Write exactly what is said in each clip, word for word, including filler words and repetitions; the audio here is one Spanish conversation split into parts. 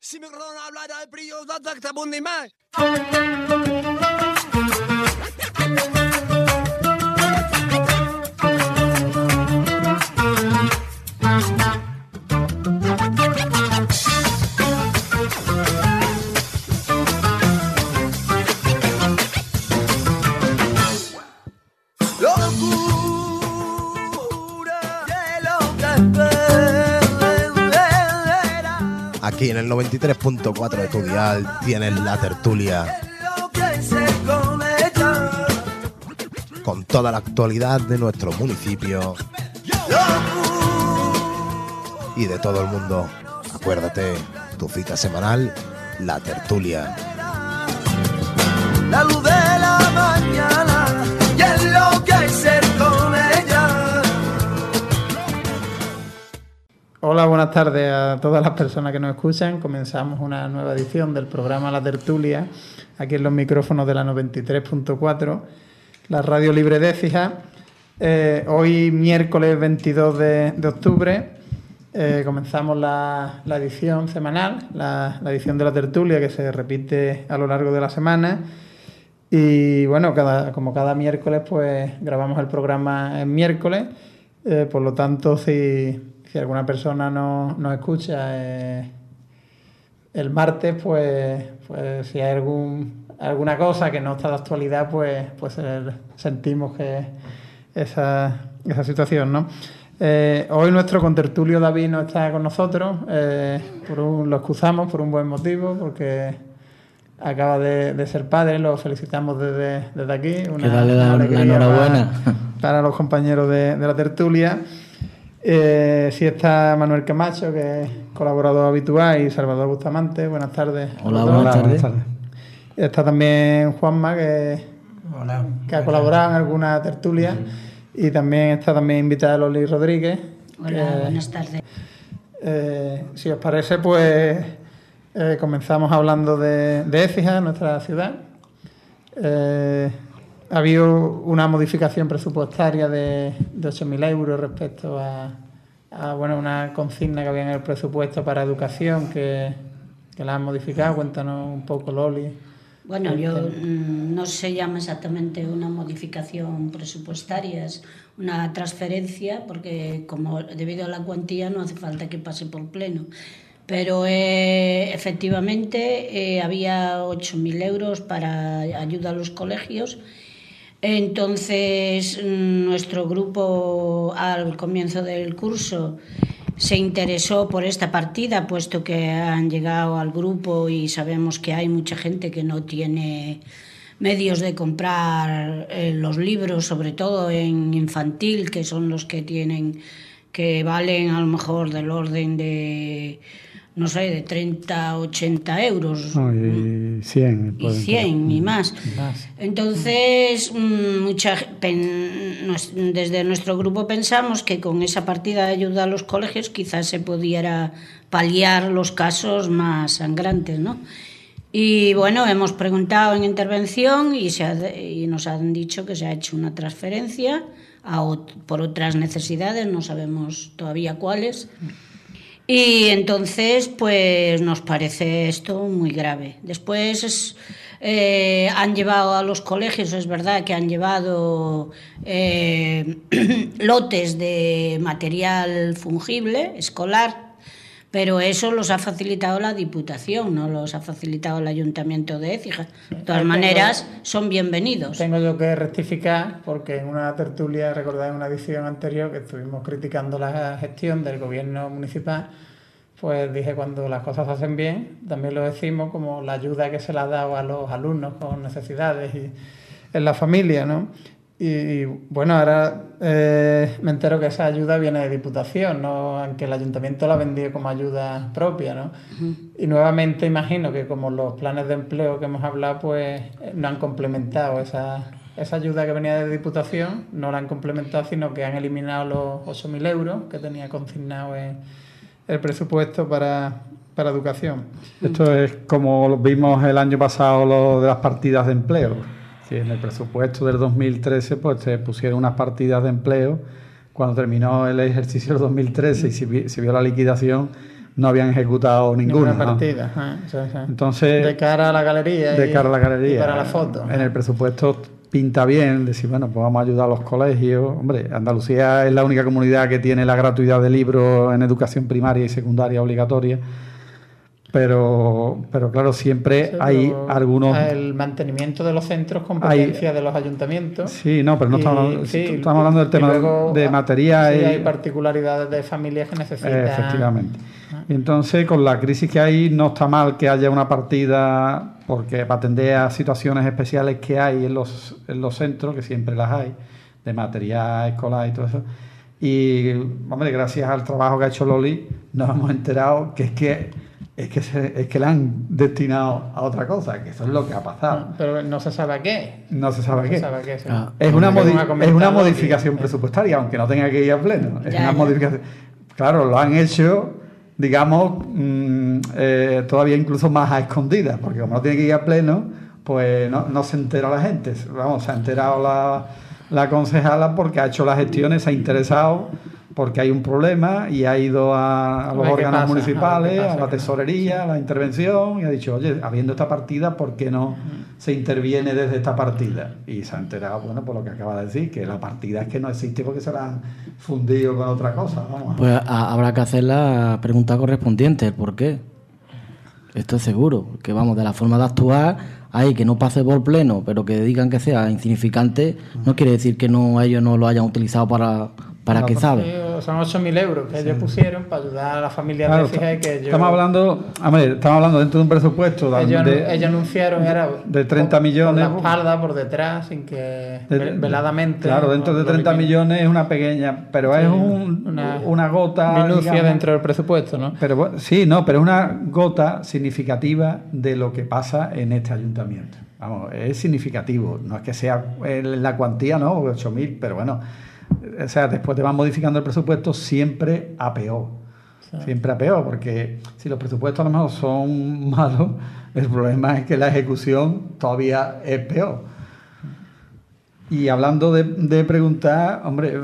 Si mi corazón hablara de brillo, da que te más. Aquí en el noventa y tres punto cuatro de tu dial tienes La Tertulia, con toda la actualidad de nuestro municipio y de todo el mundo. Acuérdate, tu cita semanal, La Tertulia. La luz de la mañana y enloquecer con ella. Hola, buenas tardes a todas las personas que nos escuchan. Comenzamos una nueva edición del programa La Tertulia, aquí en los micrófonos de la noventa y tres punto cuatro, la radio libre de Écija. Eh, hoy, miércoles veintidós de, de octubre, eh, comenzamos la, la edición semanal, la, la edición de La Tertulia, que se repite a lo largo de la semana. Y bueno, cada, como cada miércoles, pues grabamos el programa en miércoles. Eh, por lo tanto, si... Si alguna persona nos no escucha eh, el martes, pues, pues si hay algún, alguna cosa que no está de actualidad, pues, pues el, sentimos que esa, esa situación, ¿no? Eh, hoy nuestro contertulio David no está con nosotros, eh, por un, lo excusamos por un buen motivo, porque acaba de, de ser padre, lo felicitamos desde, desde aquí. Una, que dale la, una la enhorabuena. Para, para los compañeros de, de la tertulia. Eh, sí está Manuel Camacho, que es colaborador habitual, y Salvador Bustamante. Buenas tardes. Hola, buenas tardes. buenas tardes. Está también Juanma, que, Hola. que ha colaborado en alguna tertulia. Sí. Y también está también invitada Loli Rodríguez. Hola, que, buenas tardes. Eh, si os parece, pues eh, comenzamos hablando de, de Écija, nuestra ciudad. Eh, Ha habido una modificación presupuestaria de, de ocho mil euros respecto a, a bueno, una consigna que había en el presupuesto para educación que, que la han modificado. Cuéntanos un poco, Loli. Bueno, yo no se llama exactamente una modificación presupuestaria, es una transferencia, porque como debido a la cuantía no hace falta que pase por pleno. Pero eh, efectivamente eh, había ocho mil euros para ayuda a los colegios. Entonces, nuestro grupo al comienzo del curso se interesó por esta partida, puesto que han llegado al grupo y sabemos que hay mucha gente que no tiene medios de comprar eh, los libros, sobre todo en infantil, que son los que tienen, que valen a lo mejor del orden de, no sé, de treinta a ochenta euros. No, y cien. Y cien y más. más. Entonces, mucha, desde nuestro grupo pensamos que con esa partida de ayuda a los colegios quizás se pudiera paliar los casos más sangrantes, ¿no? Y bueno, hemos preguntado en intervención y, se ha, y nos han dicho que se ha hecho una transferencia a, por otras necesidades, no sabemos todavía cuáles. Y entonces, pues nos parece esto muy grave. Después es, eh, han llevado a los colegios, es verdad que han llevado eh, lotes de material fungible, escolar, pero eso los ha facilitado la Diputación, no los ha facilitado el Ayuntamiento de Écija. De todas maneras, son bienvenidos. Tengo yo que rectificar, porque en una tertulia, recordad en una edición anterior, que estuvimos criticando la gestión del gobierno municipal, pues dije, cuando las cosas se hacen bien, también lo decimos, como la ayuda que se le ha dado a los alumnos con necesidades y en la familia, ¿no? Y, y bueno, ahora eh, me entero que esa ayuda viene de Diputación, ¿no? Aunque el Ayuntamiento la ha vendido como ayuda propia, ¿no? Uh-huh. Y nuevamente imagino que como los planes de empleo que hemos hablado, pues no han complementado esa, esa ayuda que venía de Diputación, no la han complementado, sino que han eliminado los ocho mil euros que tenía consignado en el presupuesto para, para educación. Esto es como vimos el año pasado lo de las partidas de empleo. Que en el presupuesto del dos mil trece pues se pusieron unas partidas de empleo. Cuando terminó el ejercicio del dos mil trece y se vio, se vio la liquidación, no habían ejecutado ninguna. Ninguna ¿no? partida. Ah, sí, sí. Entonces, de cara a la galería. De y, cara a la galería. Y para la foto. En el presupuesto pinta bien, decir, bueno, pues vamos a ayudar a los colegios. Hombre, Andalucía es la única comunidad que tiene la gratuidad de libros en educación primaria y secundaria obligatoria. Pero, pero claro, siempre sí, hay algunos... El mantenimiento de los centros, competencia hay, de los ayuntamientos. Sí, no, pero no y, estamos, hablando, sí, estamos hablando del tema luego, de material. Sí, y, hay particularidades de familias que necesitan... Eh, efectivamente. Ah. Entonces, con la crisis que hay, no está mal que haya una partida, porque para atender a situaciones especiales que hay en los, en los centros, que siempre las hay, de material escolar y todo eso. Y, hombre, gracias al trabajo que ha hecho Loli, nos hemos enterado que es que... Es que, se, es que la han destinado a otra cosa, que eso es lo que ha pasado. Pero no se sabe a qué. No se sabe no a qué. Se sabe qué sí. ah, es, una modi- es una modificación que... presupuestaria, aunque no tenga que ir a pleno. Es ya, una ya. modificación. Claro, lo han hecho, digamos, mmm, eh, todavía incluso más a escondidas, porque como no tiene que ir a pleno, pues no, no se entera la gente. Vamos, se ha enterado la, la concejala porque ha hecho las gestiones, se ha interesado, porque hay un problema y ha ido a, a los a órganos pasa, municipales, a, pasa, a la tesorería, a la intervención y ha dicho, oye, habiendo esta partida, ¿por qué no se interviene desde esta partida? Y se ha enterado, bueno, por lo que acaba de decir, que la partida es que no existe porque se la han fundido con otra cosa. Vamos. Pues a, habrá que hacer la pregunta correspondiente, ¿por qué? Esto es seguro, que vamos, de la forma de actuar, hay que no pase por pleno, pero que digan que sea insignificante, no quiere decir que no ellos no lo hayan utilizado para... ¿Para qué sabe? Sí, son ocho mil euros que sí. ellos pusieron para ayudar a las familias claro, de fija y que ellos... Estamos hablando, a ver, estamos hablando dentro de un presupuesto ellos, de, ellos anunciaron era de treinta por, millones. Por la espalda, por detrás, sin que de, veladamente... Claro, dentro de treinta millones es una pequeña, pero sí, es un, una, una gota... Minucia digamos, dentro del presupuesto, ¿no? Pero sí, no, pero es una gota significativa de lo que pasa en este ayuntamiento. Vamos, es significativo, no es que sea la cuantía, ¿no? ocho mil, pero bueno... O sea, después te van modificando el presupuesto siempre a peor. Sí. Siempre a peor, porque si los presupuestos a lo mejor son malos, el problema es que la ejecución todavía es peor. Y hablando de, de preguntar, hombre,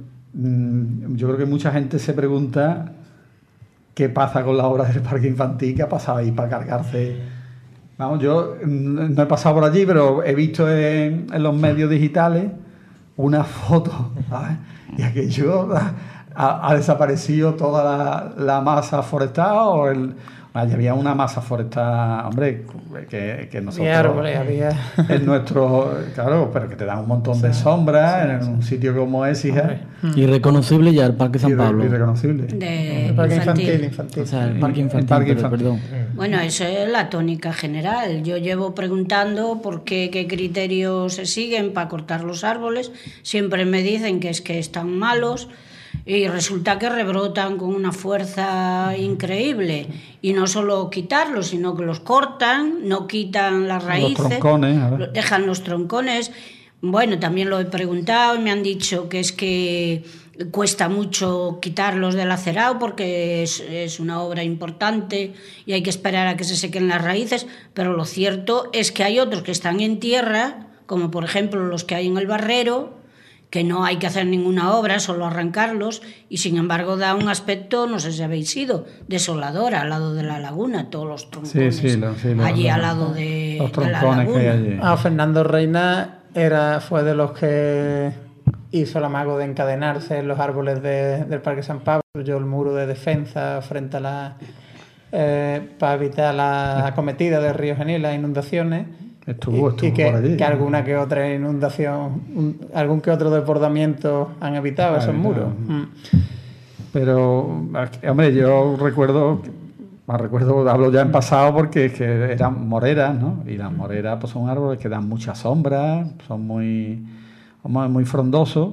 yo creo que mucha gente se pregunta qué pasa con la obra del parque infantil, qué ha pasado ahí para cargarse. Vamos, yo no he pasado por allí, pero he visto en, en los medios digitales una foto, ¿sabes? Y aquello ha, ha desaparecido toda la, la masa forestal o el, había una masa forestal, hombre, que, que nosotros había árboles, había en nuestro, claro, pero que te dan un montón sí, de sombras sí, en sí. un sitio como es, hija. Irreconocible ya el Parque San Pablo. Irreconocible. De el Parque infantil. infantil, infantil. O sea, el Parque Infantil, el parque pero, infantil. perdón. Bueno, eso es la tónica general. Yo llevo preguntando por qué, qué criterios se siguen para cortar los árboles. Siempre me dicen que es que están malos. Y resulta que rebrotan con una fuerza increíble. Y no solo quitarlos, sino que los cortan, no quitan las raíces, los troncones, a ver. dejan los troncones. Bueno, también lo he preguntado y me han dicho que es que cuesta mucho quitarlos del acerado porque es, es una obra importante y hay que esperar a que se sequen las raíces. Pero lo cierto es que hay otros que están en tierra, como por ejemplo los que hay en el Barrero, que no hay que hacer ninguna obra, solo arrancarlos, y sin embargo da un aspecto, no sé si habéis ido, desolador al lado de la laguna, todos los troncones sí, sí, lo, sí, lo, allí lo, al lado de, los de la troncones laguna. Que hay allí. Ah, Fernando Reina era, fue de los que hizo el amago de encadenarse en los árboles de, del Parque San Pablo, yo el muro de defensa frente a la... Eh, para evitar la acometida de ríos Genil, las inundaciones. Estuvo, estuvo y que, por allí. que alguna que otra inundación, un, algún que otro desbordamiento han evitado esos muros. Mm. Pero, hombre, yo recuerdo, más recuerdo, hablo ya en pasado porque es que eran moreras, ¿no? Y las moreras pues son árboles que dan mucha sombra, son muy, muy frondosos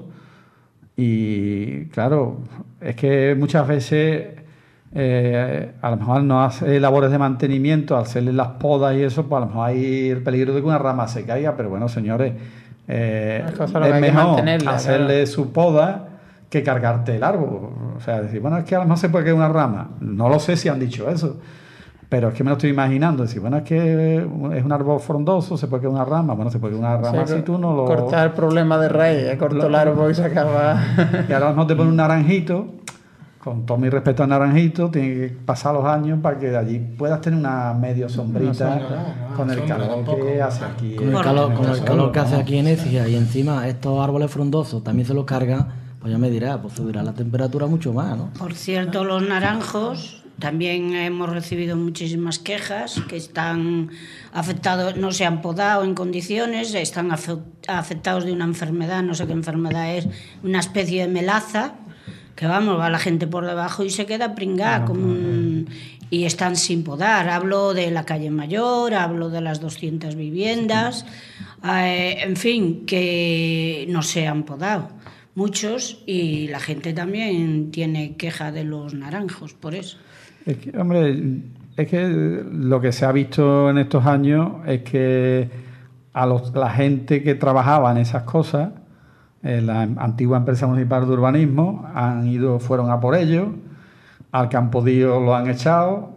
y, claro, es que muchas veces... Eh, a lo mejor no hace labores de mantenimiento al hacerle las podas y eso, pues a lo mejor hay el peligro de que una rama se caiga, pero bueno, señores, eh, es mejor hacerle claro. su poda que cargarte el árbol. O sea, decir, bueno, es que a lo mejor se puede caer una rama. No lo sé si han dicho eso, pero es que me lo estoy imaginando. Decir, bueno, es que es un árbol frondoso, se puede caer una rama. Bueno, se puede caer una rama sí, si tú no lo... Cortar el problema de raíz, corto el árbol y se acaba... Y ahora a lo mejor te pone un naranjito... con todo mi respeto a Naranjito, tiene que pasar los años para que de allí puedas tener una medio sombrita no, no, no, con el sombra calor tampoco, que no. hace aquí. Con el calor, con el calor que hace aquí en Écija, y encima estos árboles frondosos también se los cargan, pues ya me dirá, pues subirá la temperatura mucho más, ¿no? Por cierto, los naranjos, también hemos recibido muchísimas quejas que están afectados, no se han podado en condiciones, están afectados de una enfermedad, no sé qué enfermedad es, una especie de melaza, que vamos, va la gente por debajo y se queda pringada, como un, y están sin podar. Hablo de la calle Mayor, hablo de las doscientas viviendas, eh, en fin, que no se han podado muchos, y la gente también tiene queja de los naranjos por eso. Es que, hombre, es que lo que se ha visto en estos años es que a los, la gente que trabajaba en esas cosas, en la antigua empresa municipal de urbanismo, han ido, fueron a por ellos, al que han podido lo han echado,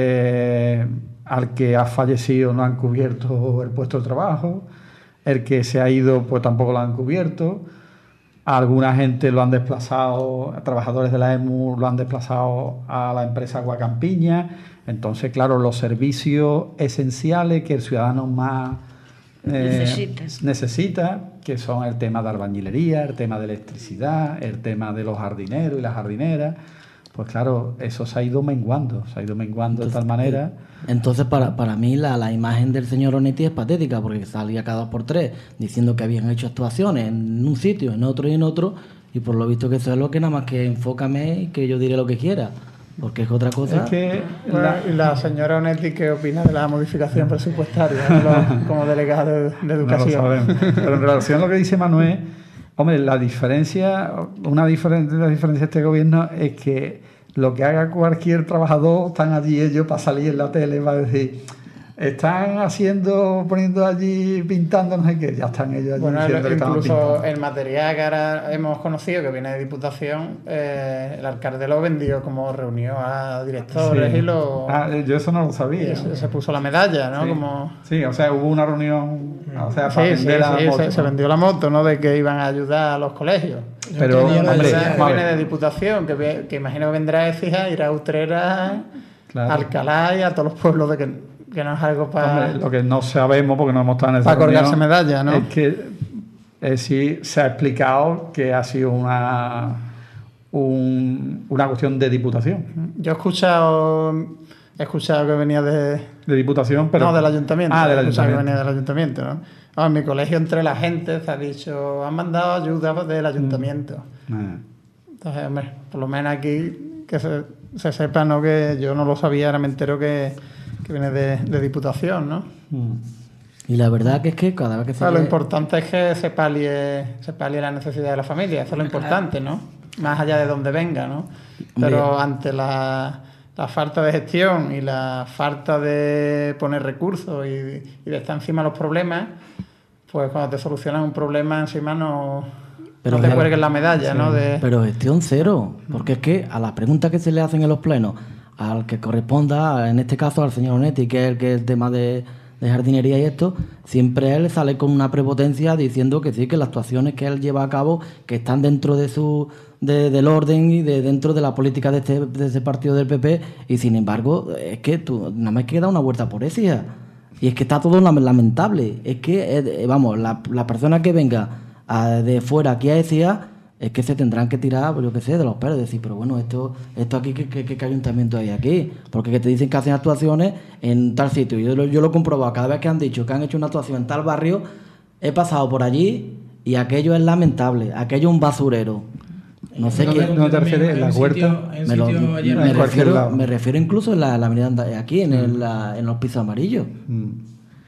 eh, al que ha fallecido no han cubierto el puesto de trabajo, el que se ha ido pues tampoco lo han cubierto. A alguna gente lo han desplazado, a trabajadores de la E M U lo han desplazado a la empresa Guacampiña. Entonces, claro, los servicios esenciales que el ciudadano más eh, necesita. necesita, que son el tema de albañilería, el tema de electricidad, el tema de los jardineros y las jardineras, pues claro, eso se ha ido menguando, se ha ido menguando entonces, de tal manera. Entonces, para, para mí, la, la imagen del señor Onetti es patética, porque salía cada dos por tres diciendo que habían hecho actuaciones en un sitio, en otro y en otro, y por lo visto que eso es lo que nada más que enfócame y que yo diré lo que quiera, porque es otra cosa. Es que bueno, la, ¿y la señora Onetti qué opina de la modificación presupuestaria ¿no? como delegada de, de educación? No lo sabemos. Pero en relación a lo que dice Manuel, hombre, la diferencia, una diferencia, la diferencia de este gobierno es que lo que haga cualquier trabajador, están allí ellos para salir en la tele, va a decir, están haciendo, poniendo allí, pintando, no sé qué, ya están ellos allí. Bueno, diciendo el, que incluso el material que ahora hemos conocido, que viene de Diputación, eh, el alcalde lo vendió, como reunió a directores sí. y lo... Ah, yo eso no lo sabía. Se, se puso la medalla, ¿no? Sí. Como... sí, o sea, hubo una reunión, o sea, para sí, vender sí, la sí, moto. Se, se vendió la moto, ¿no? De que iban a ayudar a los colegios. Pero, hombre, hombre, que viene de Diputación, que, que imagino que vendrá a Écija, irá a Utrera, claro. Alcalá y a todos los pueblos de que... que no es algo para... Hombre, lo que no sabemos, porque no hemos estado en esa para colgarse reunión, medalla, ¿no? es que eh, sí se ha explicado que ha sido una un, una cuestión de Diputación. Yo he escuchado he escuchado que venía de... De Diputación, pero... No, del Ayuntamiento. Ah, del he escuchado Ayuntamiento. que venía del Ayuntamiento, ¿no? Ah, en mi colegio, entre la gente, se ha dicho, han mandado ayuda del Ayuntamiento. Ah. Entonces, hombre, por lo menos aquí que se, se sepa, ¿no? Que yo no lo sabía, ahora me entero que... que viene de, de Diputación, ¿no? Y la verdad que es que cada vez que se... O sea, lo ve... importante es que se palie, se palie la necesidad de la familia, eso es lo importante, ¿no? Más allá de donde venga, ¿no? Pero Hombre. ante la, la falta de gestión y la falta de poner recursos y, y de estar encima de los problemas, pues cuando te solucionan un problema encima no... Pero no te cuelgues la medalla, sí. ¿no? De... Pero gestión cero, porque es que a las preguntas que se le hacen en los plenos, al que corresponda, en este caso al señor Onetti, que es el que es el tema de, de jardinería y esto, siempre él sale con una prepotencia diciendo que sí, que las actuaciones que él lleva a cabo, que están dentro de su de, del orden y de dentro de la política de este, de ese partido del P P, y sin embargo, es que tú nada más que dar una vuelta por Écija. Y es que está todo lamentable. Es que, eh, vamos, la, la persona que venga a, de fuera aquí a Écija, es que se tendrán que tirar, yo qué sé, de los pelos, decir, pero bueno, esto esto aquí, ¿qué, qué, qué ayuntamiento hay aquí? Porque que te dicen que hacen actuaciones en tal sitio. Yo, lo- yo lo he comprobado, cada vez que han dicho que han hecho una actuación en tal barrio, he pasado por allí y aquello es lamentable, aquello es un basurero. No sé qué... ¿No te refieres en la huerta? Me, lo- sitio ayer me en cualquier refiero, lado. me refiero incluso en la, la avenida Anda- aquí, en, el- la- en los pisos amarillos. Mm.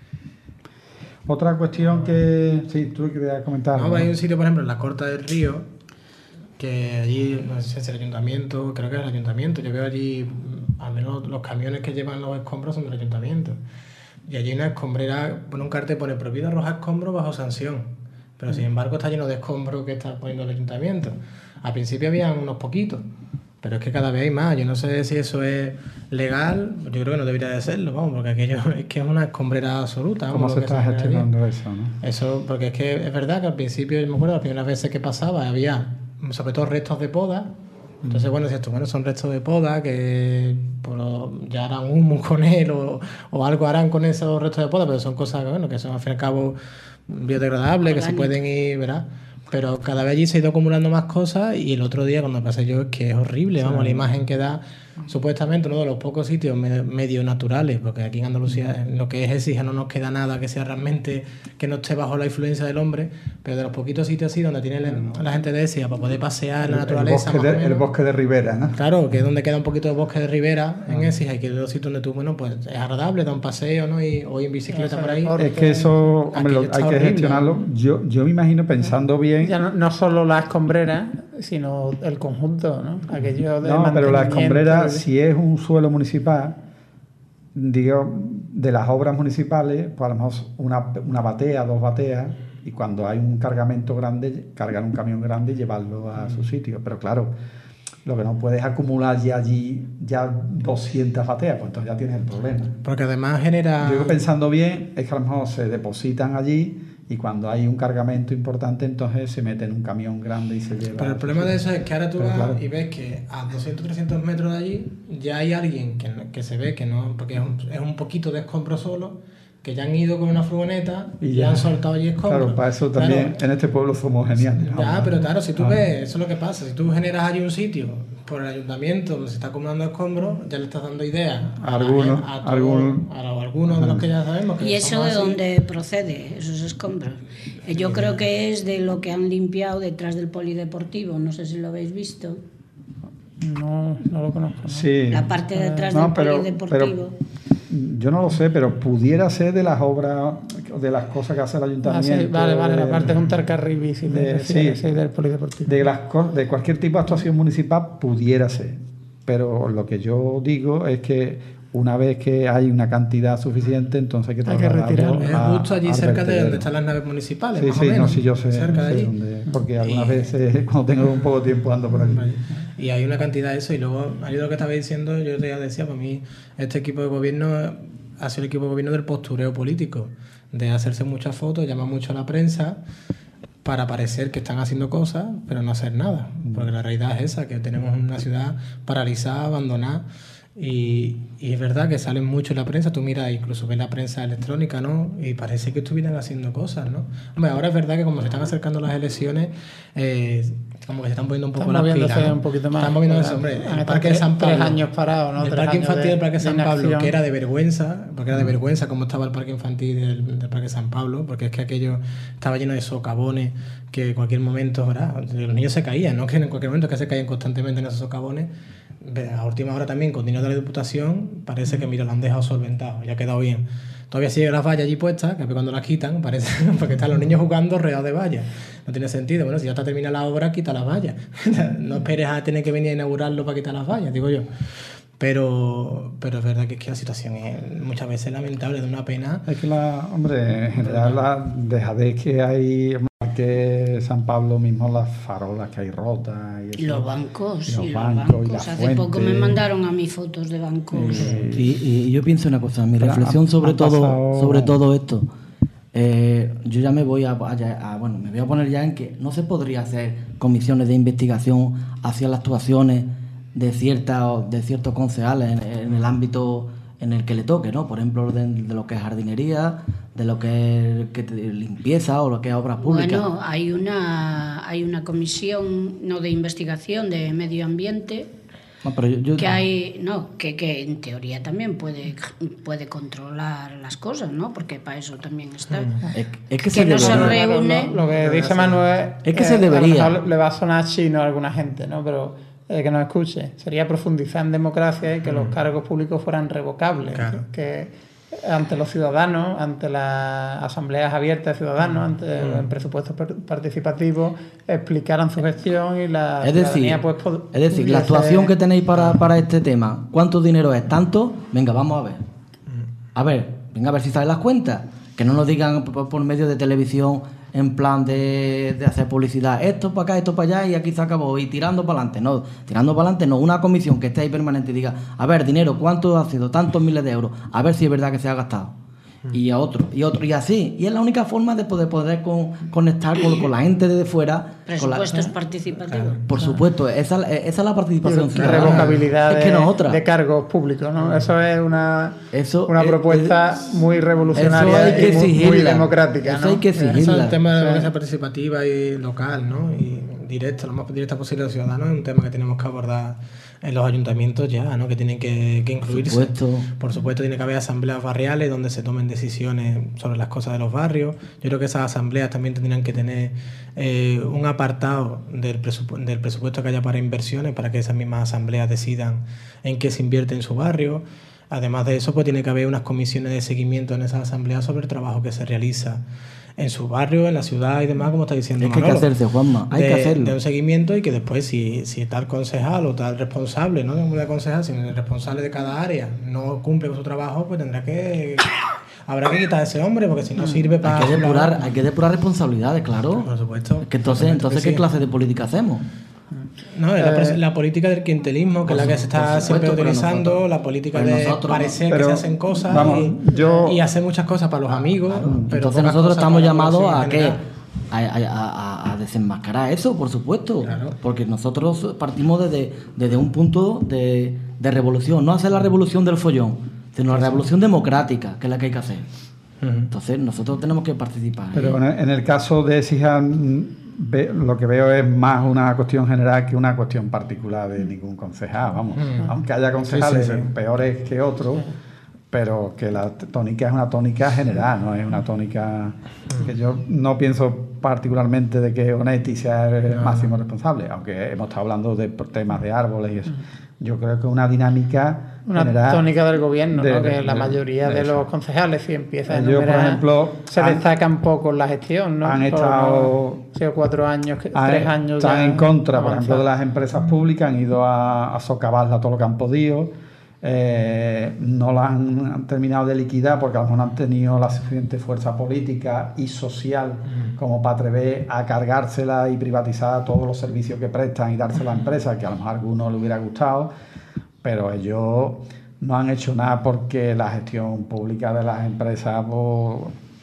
Otra cuestión que... Sí, tú querías comentar. No, ¿no? hay un sitio, por ejemplo, en la Corta del Río, que allí, no sé si es el ayuntamiento, creo que es el ayuntamiento, yo veo allí, mm, al menos los camiones que llevan los escombros son del ayuntamiento. Y allí una escombrera, pone un cartel, pone prohibido arrojar escombros bajo sanción. Pero sin embargo está lleno de escombros que está poniendo el ayuntamiento. Al principio habían unos poquitos, pero es que cada vez hay más. Yo no sé si eso es legal, yo creo que no debería de serlo, vamos, porque aquello es que es una escombrera absoluta. ¿Cómo vamos, se lo que está genera allí. gestionando eso, no? Eso, porque es que es verdad que al principio, yo me acuerdo, las primeras veces que pasaba, había sobre todo restos de poda Entonces, bueno, si esto, bueno, son restos de poda que por lo- ya harán humo con él o, o algo harán con esos restos de poda, pero son cosas que, bueno, que son al fin y al cabo biodegradables, que se pueden ir, ¿verdad? Pero cada vez allí se ha ido acumulando más cosas y el otro día cuando pasé yo es que es horrible, vamos, la imagen que da supuestamente uno de los pocos sitios me- medio naturales, porque aquí en Andalucía en lo que es Écija no nos queda nada que sea realmente que no esté bajo la influencia del hombre, pero de los poquitos sitios así donde tiene la, la gente de Écija para poder pasear en la El, naturaleza, bosque más o de, el menos. bosque de Ribera, ¿no? Claro, que es donde queda un poquito de bosque de ribera en Écija y que es los sitios donde tú, bueno, pues es agradable, da un paseo, ¿no? Y, o ir en bicicleta por ahí. Es que eso, hombre, lo- Aquello está hay que horrible. gestionarlo. Yo, yo me imagino pensando bien. Ya no, no solo las escombreras, sino el conjunto, ¿no? Aquello de No, pero la mantenimiento, escombrera, de- si es un suelo municipal, digo, de las obras municipales, pues a lo mejor una, una batea, dos bateas, y cuando hay un cargamento grande, cargar un camión grande y llevarlo a su sitio. Pero claro, lo que no puedes acumular ya allí ya doscientas bateas, pues entonces ya tienes el problema. Porque además genera... Yo digo, pensando bien, es que a lo mejor se depositan allí y cuando hay un cargamento importante, entonces se mete en un camión grande y se lleva. Pero el problema de eso es que ahora tú Pero vas claro. y ves que a doscientos, trescientos metros de allí ya hay alguien que, no- que se ve que no, porque es un, es un poquito de escombro solo, que ya han ido con una furgoneta y, Y ya ya. han soltado allí escombros. Claro, para eso también Claro. en este pueblo somos geniales. ¿no? Ya, pero claro, si tú Ah. ves, eso es lo que pasa, si tú generas allí un sitio por el ayuntamiento donde se está acumulando escombros, ya le estás dando ideas a, Algunos, a, a, todos- algún- a los- algunos de los que ya sabemos que ¿Y eso somos de así. dónde procede, esos escombros? Eh, Yo creo que es de lo que han limpiado detrás del polideportivo, no sé si lo habéis visto. No, no lo conozco. ¿no? Sí. La parte de detrás No, del pero- polideportivo. Yo no lo sé, pero pudiera ser de las obras, de las cosas que hace el Ah, ayuntamiento. sí, vale, vale, la de- parte junto al carril bici, de- te refieres, sí. sí, del polideportivo. de las co- de cualquier tipo de actuación municipal pudiera ser. Pero lo que yo digo es que una vez que hay una cantidad suficiente, entonces hay que Hay que trasladarlo retirarlo. Es a- justo allí al cerca de vertedero. donde están las naves municipales, Sí, más sí, o menos. no, sí, yo sé, cerca de sé allí. dónde- porque algunas Y- veces cuando tengo un poco de tiempo ando por allí. Vale. Y hay una cantidad de eso. Y luego, hay lo que estabais diciendo, yo ya decía, para mí, este equipo de gobierno ha sido el equipo de gobierno del postureo político, de hacerse muchas fotos, llamar mucho a la prensa para parecer que están haciendo cosas, pero no hacer nada. Porque la realidad es esa, que tenemos una ciudad paralizada, abandonada. Y, y es verdad que salen mucho en la prensa, tú miras, incluso ves la prensa electrónica, ¿no? Y parece que estuvieran haciendo cosas, ¿no? Hombre, ahora es verdad que como se están acercando las elecciones, eh, como que se están poniendo un poco Están las moviéndose pilas, ¿no? un poquito más. Están moviéndose, Porque hombre. han El estado Parque de tres- San Pablo. tres años parados, ¿no? El Tres Parque años Infantil de- del Parque de San Pablo, inacción. que era de vergüenza, porque era de vergüenza cómo estaba el Parque Infantil del, del Parque San Pablo, porque es que aquello estaba lleno de socavones, que en cualquier momento, ¿verdad? Los niños se caían, ¿no? Que en cualquier momento que se caían constantemente en esos socavones. A última hora también, con dinero de la Diputación, parece que, mira, lo han dejado solventado, ya ha quedado bien. Todavía sigue las vallas allí puestas, que cuando las quitan, parece porque están los niños jugando rodeados de vallas. No tiene sentido. Bueno, si ya está terminada la obra, quita las vallas. No esperes a tener que venir a inaugurarlo para quitar las vallas, digo yo. Pero, pero es verdad que, es que la situación es muchas veces lamentable, de una pena. Es que la, hombre, en general la dejadez que hay, que San Pablo mismo, las farolas que hay rotas y, Y eso. los bancos, y los y los bancos, bancos. y la Hace poco me fuente. mandaron a mí fotos de bancos. Y, y yo pienso una cosa, mi Pero reflexión ha- sobre ha todo, pasado- sobre todo esto, eh, yo ya me voy a, a- a- bueno, me voy a poner ya en que no se podría hacer comisiones de investigación hacia las actuaciones de ciertas, de ciertos concejales en, en el ámbito en el que le toque, ¿no? Por ejemplo, de, de lo que es jardinería, de lo que es que te- limpieza o lo que es obras públicas. Bueno, hay una, hay una comisión no de investigación de medio ambiente No, pero yo- yo- que hay, no, que, que en teoría también puede, puede controlar las cosas, ¿no? Porque para eso también está. es, es que, que se no se debería- reúne. Lo, lo que dice Manuel Es que eh, se debería. a lo mejor le va a sonar chino a alguna gente, ¿no? Pero eh, que nos escuche. Sería profundizar en democracia y que los cargos públicos fueran revocables. Claro. Que ante los ciudadanos, ante las asambleas abiertas de ciudadanos, ante el presupuesto per- participativo, explicaran su gestión y la Es decir, ciudadanía, pues, pod- es decir, la pudiese- actuación que tenéis para, para este tema, ¿cuánto dinero es? ¿Tanto? Venga, vamos a ver. A ver, venga a ver si salen las cuentas. Que no nos digan por, por medio de televisión en plan de, de hacer publicidad, esto para acá, esto para allá y aquí se acabó, y tirando para adelante. No, tirando para adelante no, una comisión que esté ahí permanente y diga, a ver, dinero, ¿cuánto ha sido? Tantos miles de euros, a ver si es verdad que se ha gastado. y a otro, y otro, y así. Y es la única forma de poder, poder con, conectar con, con la gente desde fuera. Presupuestos la, participativos. Por supuesto, esa, esa es la participación ciudadana. Revocabilidad es que no es de, otra. de cargos públicos, ¿no? Eso es una, eso una es, propuesta es, muy revolucionaria eso hay que y muy, muy democrática, eso ¿no? hay que exigirla. Eso es el tema de la democracia participativa y local, ¿no? Y directa, lo más directa posible a los ciudadanos, es un tema que tenemos que abordar en los ayuntamientos ya, ¿no? Que tienen que, que incluirse. Por supuesto. Por supuesto, tiene que haber asambleas barriales donde se tomen decisiones sobre las cosas de los barrios. Yo creo que esas asambleas también tendrían que tener eh, un apartado del, presupu del presupuesto que haya para inversiones, para que esas mismas asambleas decidan en qué se invierte en su barrio. Además de eso, pues tiene que haber unas comisiones de seguimiento en esas asambleas sobre el trabajo que se realiza en su barrio, en la ciudad y demás, como está diciendo Es que Manolo, hay que hacerse, Juanma, hay de, que hacerlo. de un seguimiento, y que después si, si tal concejal o tal responsable, no de concejal, sino el responsable de cada área no cumple con su trabajo, pues tendrá que... habrá que quitar a ese hombre, porque si no sirve para... Hay que depurar, hay que depurar responsabilidades, claro. Por supuesto. Es que entonces, entonces que ¿qué sí. clase de política hacemos? No, es la, Eh, la política del clientelismo, que es la que se está por supuesto, siempre pero utilizando, nosotros- la política pero de nosotros- parecer pero, que se hacen cosas vamos, y, yo- y hacer muchas cosas para los amigos. Pero Entonces pocas nosotros cosas estamos para la llamados población a en qué? general. A, a- a- a desenmascarar eso, por supuesto. Claro. Porque nosotros partimos desde, desde un punto de, de revolución. No hacer la revolución del follón, sino la revolución democrática, que es la que hay que hacer. Entonces nosotros tenemos que participar. Pero en el, en el caso de Écija, mm, ve- lo que veo es más una cuestión general que una cuestión particular de ningún concejal. Vamos, aunque haya concejales Sí, sí, sí. peores que otros, pero que la tónica es una tónica general, no es una tónica que yo no pienso particularmente de que Onetti sea el máximo responsable, aunque hemos estado hablando de temas de árboles y eso. Yo creo que una dinámica Una general tónica del gobierno, de- ¿no? Que la de- mayoría de de, eso. los concejales, si empieza a Ellos, por enumerar, ejemplo, se han- destacan poco en la gestión, ¿no? han Por estado- unos seis o cuatro años, que- Han- tres años están ya en contra, por ejemplo, de avanzados. las empresas públicas, han ido a, a socavarla todo lo que han podido, eh, no la han, han terminado de liquidar porque a lo mejor no han tenido la suficiente fuerza política y social como para atrever a cargársela y privatizar todos los servicios que prestan y dársela a empresas, que a lo mejor a algunos le hubiera gustado, pero ellos no han hecho nada porque la gestión pública de las empresas pues,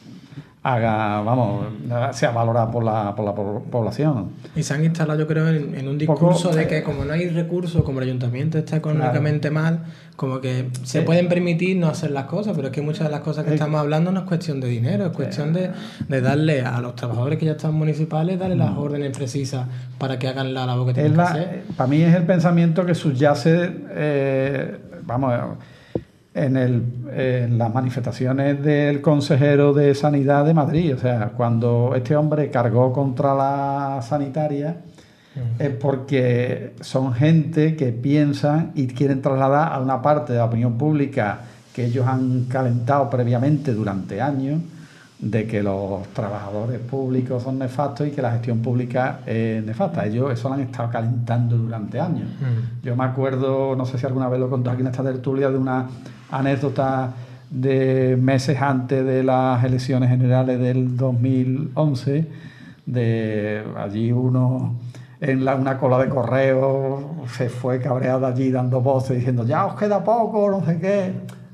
haga, vamos, sea valorada por la, por la po- población. Y se han instalado, yo creo, en, en un Poco- discurso de que como no hay recursos, como el ayuntamiento está económicamente mal, como que se Sí. pueden permitir no hacer las cosas, pero es que muchas de las cosas que Eh, estamos hablando no es cuestión de dinero, es cuestión de, de darle a los trabajadores que ya están municipales, darle las órdenes precisas para que hagan la labor que Es tienen que la- hacer. para mí es el pensamiento que subyace, eh, vamos, en, el, en las manifestaciones del consejero de Sanidad de Madrid. O sea, cuando este hombre cargó contra la sanitaria, es porque son gente que piensan y quieren trasladar a una parte de la opinión pública que ellos han calentado previamente durante años, de que los trabajadores públicos son nefastos y que la gestión pública es nefasta. Ellos eso lo han estado calentando durante años. Mm. Yo me acuerdo, no sé si alguna vez lo he contado aquí en esta tertulia, de una anécdota de meses antes de las elecciones generales del dos mil once, de allí uno en la, una cola de correo se fue cabreado allí dando voces diciendo ya os queda poco, no sé qué.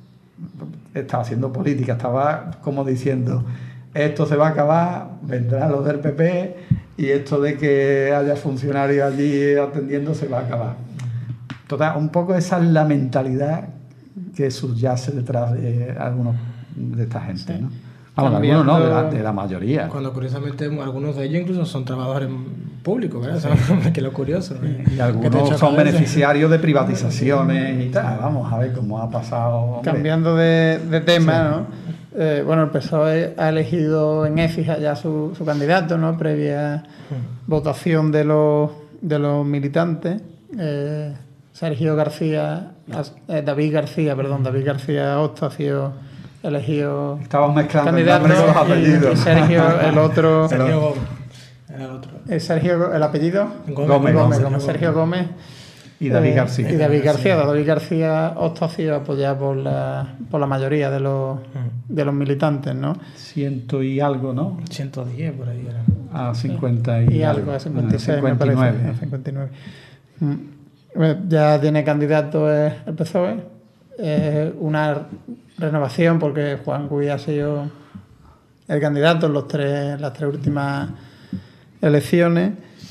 Estaba haciendo política, estaba como diciendo esto se va a acabar, vendrán los del P P y esto de que haya funcionarios allí atendiendo se va a acabar. Total, un poco esa es la mentalidad que subyace detrás de algunos de esta gente, ¿no? Vamos, de algunos no, de la, de la mayoría. Cuando curiosamente algunos de ellos incluso son trabajadores públicos, ¿verdad? Eso es que es lo curioso. ¿no? Y Que te algunos choca son a veces. beneficiarios de privatizaciones y tal. Vamos a ver cómo ha pasado. hombre. Cambiando de, de tema, ¿no? Eh, bueno, el P S O E ha elegido en Écija ya su, su candidato, ¿no? Previa votación de los, de los militantes. Eh, Sergio García, eh, David García, perdón, David García Hosto ha sido elegido Estamos mezclando el candidato nombre con los y- apellidos. y Sergio, el otro... Sergio Gómez era el otro. eh, Sergio, ¿el apellido? Gómez, Gómez, Gómez, Sergio como Sergio Gómez. Y David Eh, García. Y David García. David García Hosto ha sido apoyado por la, por la mayoría de los, de los militantes, ¿no? Ciento y algo, ¿no? ciento diez por ahí era. A cincuenta y, Y algo, a cincuenta y seis, me cincuenta y nueve. parece. A cincuenta y nueve. Mm. Bueno, ya tiene candidato eh, el P S O E. eh, una renovación, porque Juan Gui ha sido el candidato en los tres, las tres últimas elecciones.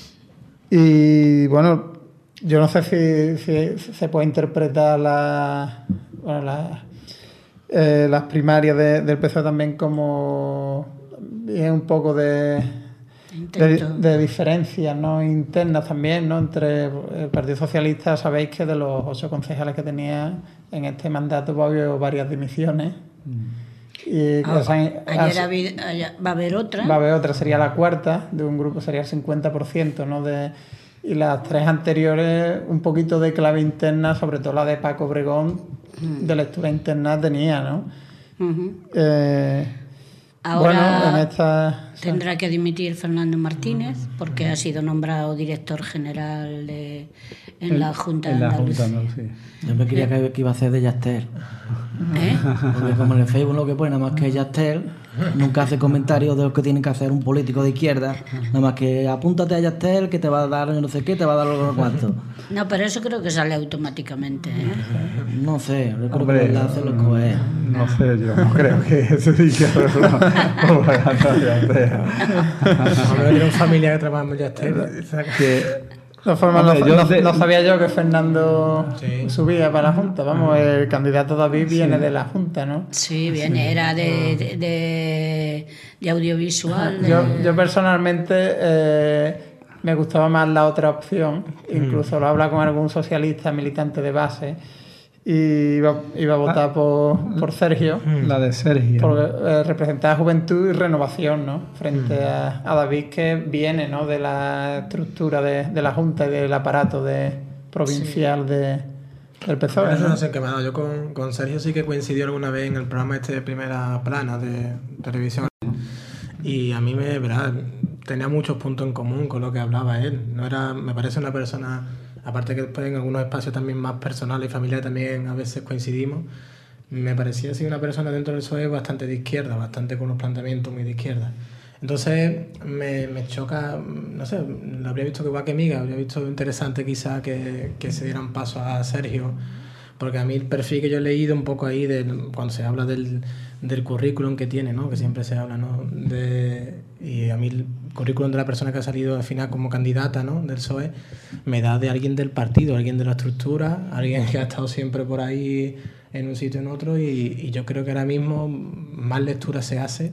Y bueno, yo no sé si, si se puede interpretar la, bueno, la, eh, las primarias de, del P S O E también como bien un poco de, de, de diferencias, ¿no?, internas también, ¿no?, entre el Partido Socialista. Sabéis que de los ocho concejales que tenía en este mandato va a haber varias dimisiones. Mm. Y ah, han, ayer ha habido, va a haber otra. Va a haber otra, sería la cuarta de un grupo, sería el cincuenta por ciento, ¿no? De, y las tres anteriores, un poquito de clave interna, sobre todo la de Paco Obregón, mm. de lectura interna tenía, ¿no? Uh-huh. Eh, Ahora bueno, en esta, tendrá sí. que dimitir Fernando Martínez, porque ha sido nombrado director general de, en el, la Junta en de la Andalucía. Junta, no, sí. Yo me creía que, que iba a ser de Yastel. ¿Eh? Porque como en el Facebook lo que pone, nada más que Yastel, nunca hace comentarios de lo que tiene que hacer un político de izquierda, nada más que apúntate a Yastel que te va a dar no sé qué, te va a dar lo cuánto. No, pero eso creo que sale automáticamente, ¿eh? No sé, yo creo Hombre, que lo hace lo que es. No sé, yo no creo que se diga propaganda de Yastel. A ver, tiene un familiar que trabaja en Yastel. Que de todas formas, Hombre, no, no, de... no sabía yo que Fernando sí. subía para la Junta. Vamos, el candidato David sí. viene de la Junta, ¿no? Sí, viene, sí. era de, de, de, de audiovisual. De... Yo, yo personalmente eh, me gustaba más la otra opción. Incluso mm. lo habla con algún socialista militante de base. Y iba, iba a votar por, por Sergio. La de Sergio. Porque eh, representaba juventud y renovación, ¿no? Frente a, a David, que viene, ¿no?, de la estructura de, de la Junta y del aparato de, provincial sí. de, del P S O E. Eso ¿no? no sé qué me ha dado. Yo con, con Sergio sí que coincidió alguna vez en el programa este de Primera Plana de televisión. Y a mí me, ¿verdad?, tenía muchos puntos en común con lo que hablaba él. No era, me parece una persona... Aparte que después en algunos espacios también más personales y familiares también a veces coincidimos, me parecía así una persona dentro del P S O E bastante de izquierda, bastante con unos planteamientos muy de izquierda. Entonces me, me choca, no sé, lo habría visto que igual que Miga, habría visto interesante quizá que, que se dieran paso a Sergio, porque a mí el perfil que yo he leído un poco ahí, de, cuando se habla del, del currículum que tiene, ¿no?, que siempre se habla, ¿no?, de, y a mí el currículum de la persona que ha salido al final como candidata, ¿no?, del P S O E, me da de alguien del partido, alguien de la estructura, alguien que ha estado siempre por ahí en un sitio en otro, y, y yo creo que ahora mismo más lectura se hace,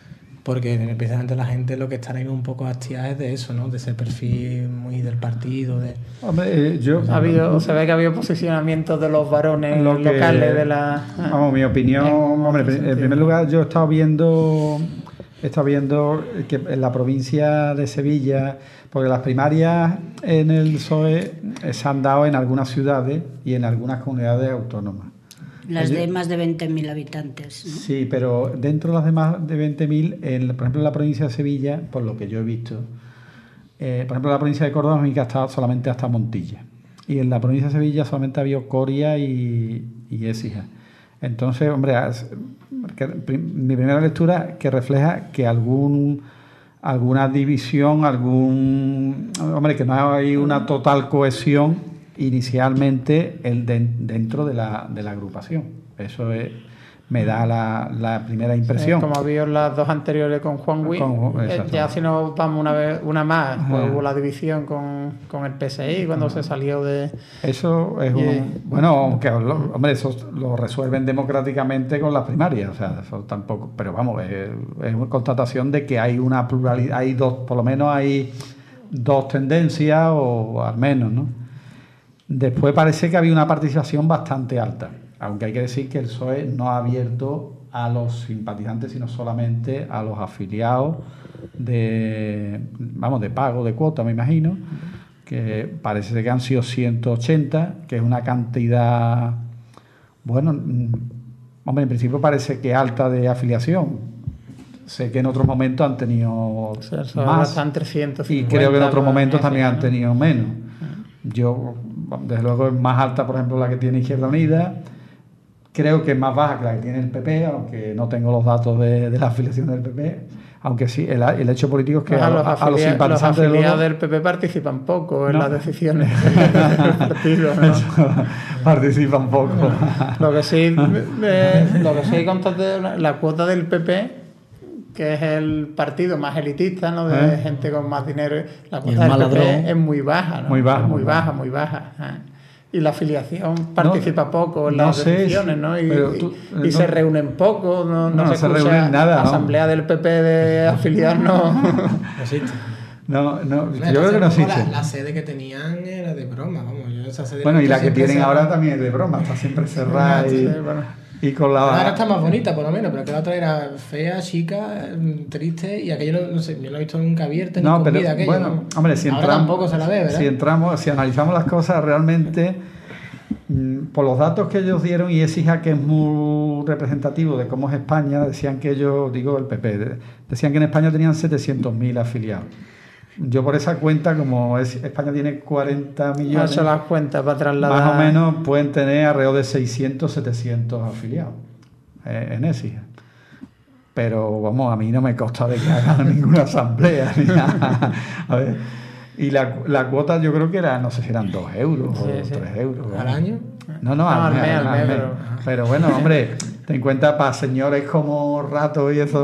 porque precisamente la gente lo que está ahí un poco hastiada es de eso, ¿no?, de ese perfil muy del partido. De... Hombre, eh, yo, ha habido, se ve que ha habido posicionamientos de los varones lo locales que, de la... Vamos, mi opinión, en, hombre, en primer lugar yo he estado viendo... He estado viendo que en la provincia de Sevilla, porque las primarias en el P S O E se han dado en algunas ciudades y en algunas comunidades autónomas. Las de más de veinte mil habitantes, ¿no? Sí, pero dentro de las de más de veinte mil, por ejemplo en la provincia de Sevilla, por lo que yo he visto, eh, por ejemplo en la provincia de Córdoba ha estado solamente hasta Montilla. Y en la provincia de Sevilla solamente había Coria y, y Écija. Entonces, hombre, que, mi primera lectura que refleja que algún alguna división, algún hombre, que no hay una total cohesión inicialmente el de, dentro de la, de la agrupación. Eso es, me da la, la primera impresión. Sí, como había las dos anteriores con Juan Gui, eh, ya si nos vamos una vez una más, pues hubo la división con, con el P S I cuando se salió de... Eso es un... Y, bueno, aunque, lo, hombre, eso lo resuelven democráticamente con las primarias, o sea, eso tampoco... Pero vamos, es, es una constatación de que hay una pluralidad, hay dos, por lo menos hay dos tendencias, o al menos, ¿no? Después parece que había una participación bastante alta, aunque hay que decir que el P S O E no ha abierto a los simpatizantes, sino solamente a los afiliados de, vamos, de pago de cuota, me imagino, que parece que han sido ciento ochenta, que es una cantidad, bueno, hombre, en principio parece que alta de afiliación. Sé que en otros momentos han tenido o sea, más, trescientos cincuenta, y creo que en otros momentos también han tenido menos. Yo, desde luego, es más alta, por ejemplo, la que tiene Izquierda Unida, creo que es más baja que la que tiene el P P, aunque no tengo los datos de, de la afiliación del P P. Aunque sí, el, el hecho político es que Pues a, los, a, a los afilia- simpatizantes los del afiliados Lobo del P P participan poco en No. las decisiones del partido, ¿no? participan poco. Lo que sí, eh, lo que sí constate, la, la cuota del P P, que es el partido más elitista, ¿no? De ¿Eh? gente con más dinero, la Y cuota el del más P P ladrón. es muy baja, ¿no? Muy baja, Es muy muy baja, baja. muy baja. ah. Y la afiliación participa poco en no las sé, decisiones, ¿no? Y, pero y- tú, y eh, se no- reúnen poco, no, no, No, se, se escucha reúnen nada, ¿no? asamblea del P P de afiliados, no. No existe. No, no, Bueno, yo creo que no hace poco existe. La, la sede que tenían era de broma, vamos. Yo esa sede Bueno, y la que siempre tienen se- ahora también es de broma, está siempre cerrada y, Sí, bueno. y con la... Ahora está más bonita, por lo menos, pero que la otra era fea, chica, mm, triste, y aquello no, no sé, yo no he visto nunca abierta ni No, con pero vida aquello. bueno, vamos. hombre, si Ahora entramos, tampoco se la ve, ¿verdad? si entramos, si analizamos las cosas realmente, mm, por los datos que ellos dieron, y Écija, que es muy representativo de cómo es España, decían que ellos, digo el P P, de- decían que en España tenían setecientos mil afiliados. Yo por esa cuenta, como es, España tiene cuarenta No millones, se las cuentas para trasladar. más o menos pueden tener alrededor de seiscientos, setecientos afiliados eh, en Écija. Pero vamos, a mí no me consta de que hagan ninguna asamblea ni nada. A ver, y la, la cuota yo creo que era, no sé si eran dos euros Sí, o sí. tres euros. ¿Al ¿no? año? No, no, No, al al mes, mes, al al mes, mes. pero- Pero bueno, hombre, ten cuenta para señores como Rato y eso.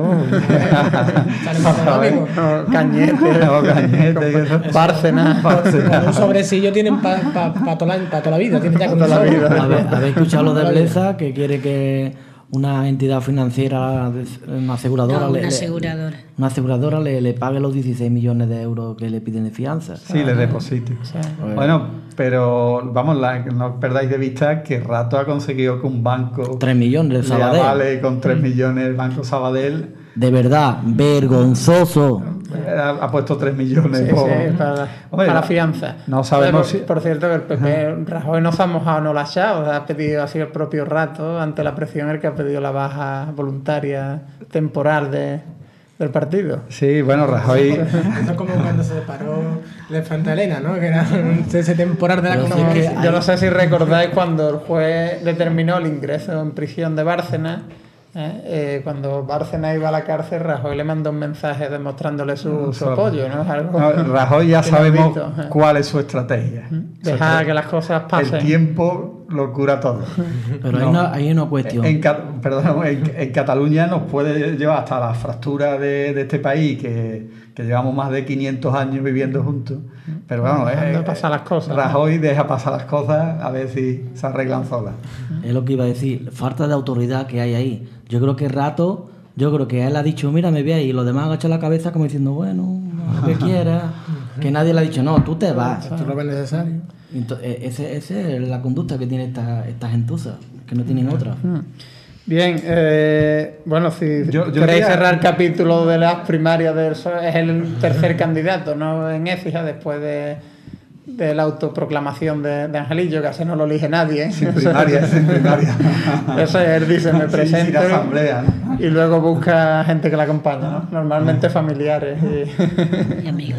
Sale más económico. No, Cañete, O Cañete y eso. Bárcena. Bárcena. Con un sobrecillo tienen para pa, pa toda, la- pa toda la vida. Tienen ya con Toda la un sobre. vida. ¿Habéis habéis escuchado lo de Bleza, que quiere que una entidad financiera, de- una aseguradora, No, le, una le- aseguradora. una aseguradora le, le pague los dieciséis millones de euros que le piden de fianza? Sí, le deposite. Bueno, pero vamos, la- no os perdáis de vista que Rato ha conseguido que un banco tres millones de le Sabadell. avale con tres millones el Banco Sabadell. De verdad, vergonzoso. Ha, ha puesto tres millones. Sí, por- sí, para, Hombre, para la fianza. no sabemos por, si- por cierto, que el P P, Rajoy no se ha mojado, no la ha echado. Ha pedido así el propio Rato, ante la presión, el que ha pedido la baja voluntaria temporal de, del partido. Sí, bueno, Rajoy. Eso es como cuando se paró la infanta Elena, ¿no? Que era ese temporal de la Pero sí Comunidad. que- Yo no sé si recordáis cuando el juez determinó el ingreso en prisión de Bárcena. ¿eh? Eh, cuando Bárcena iba a la cárcel, Rajoy le mandó un mensaje demostrándole su, su apoyo, ¿no? Es algo No, Rajoy ya que no he sabemos visto, ¿eh? cuál es su estrategia. Deja que las cosas pasen. El tiempo lo cura todo. Pero hay, No. una, hay una cuestión. En, Ca- perdón, en, en Cataluña nos puede llevar hasta la fractura de, de este país, que, que llevamos más de quinientos años viviendo juntos. Pero bueno, Dejando eh, pasar las cosas, Rajoy deja pasar las cosas a ver si se arreglan solas. Es lo que iba a decir, falta de autoridad que hay ahí. Yo creo que Rato, yo creo que él ha dicho, mira, me voy ahí, y los demás agachan la cabeza como diciendo, bueno, lo que quieras. Que nadie le ha dicho, no, tú te vas. Tú lo ves necesario. Entonces, ese, esa es la conducta que tiene esta, esta gentuza, que no tienen otra. Bien, eh, bueno, si Yo- yo queréis quería- cerrar el capítulo de las primarias del P S O E, es el tercer candidato, ¿no? En Écija, después de, de la autoproclamación de, de Angelillo, que así no lo elige nadie. Sin primaria, sin primaria. Eso es, él dice, me Sí, presento sin asamblea, ¿no? y luego busca gente que la acompañe, ¿no? Normalmente familiares. Y, Y amigos.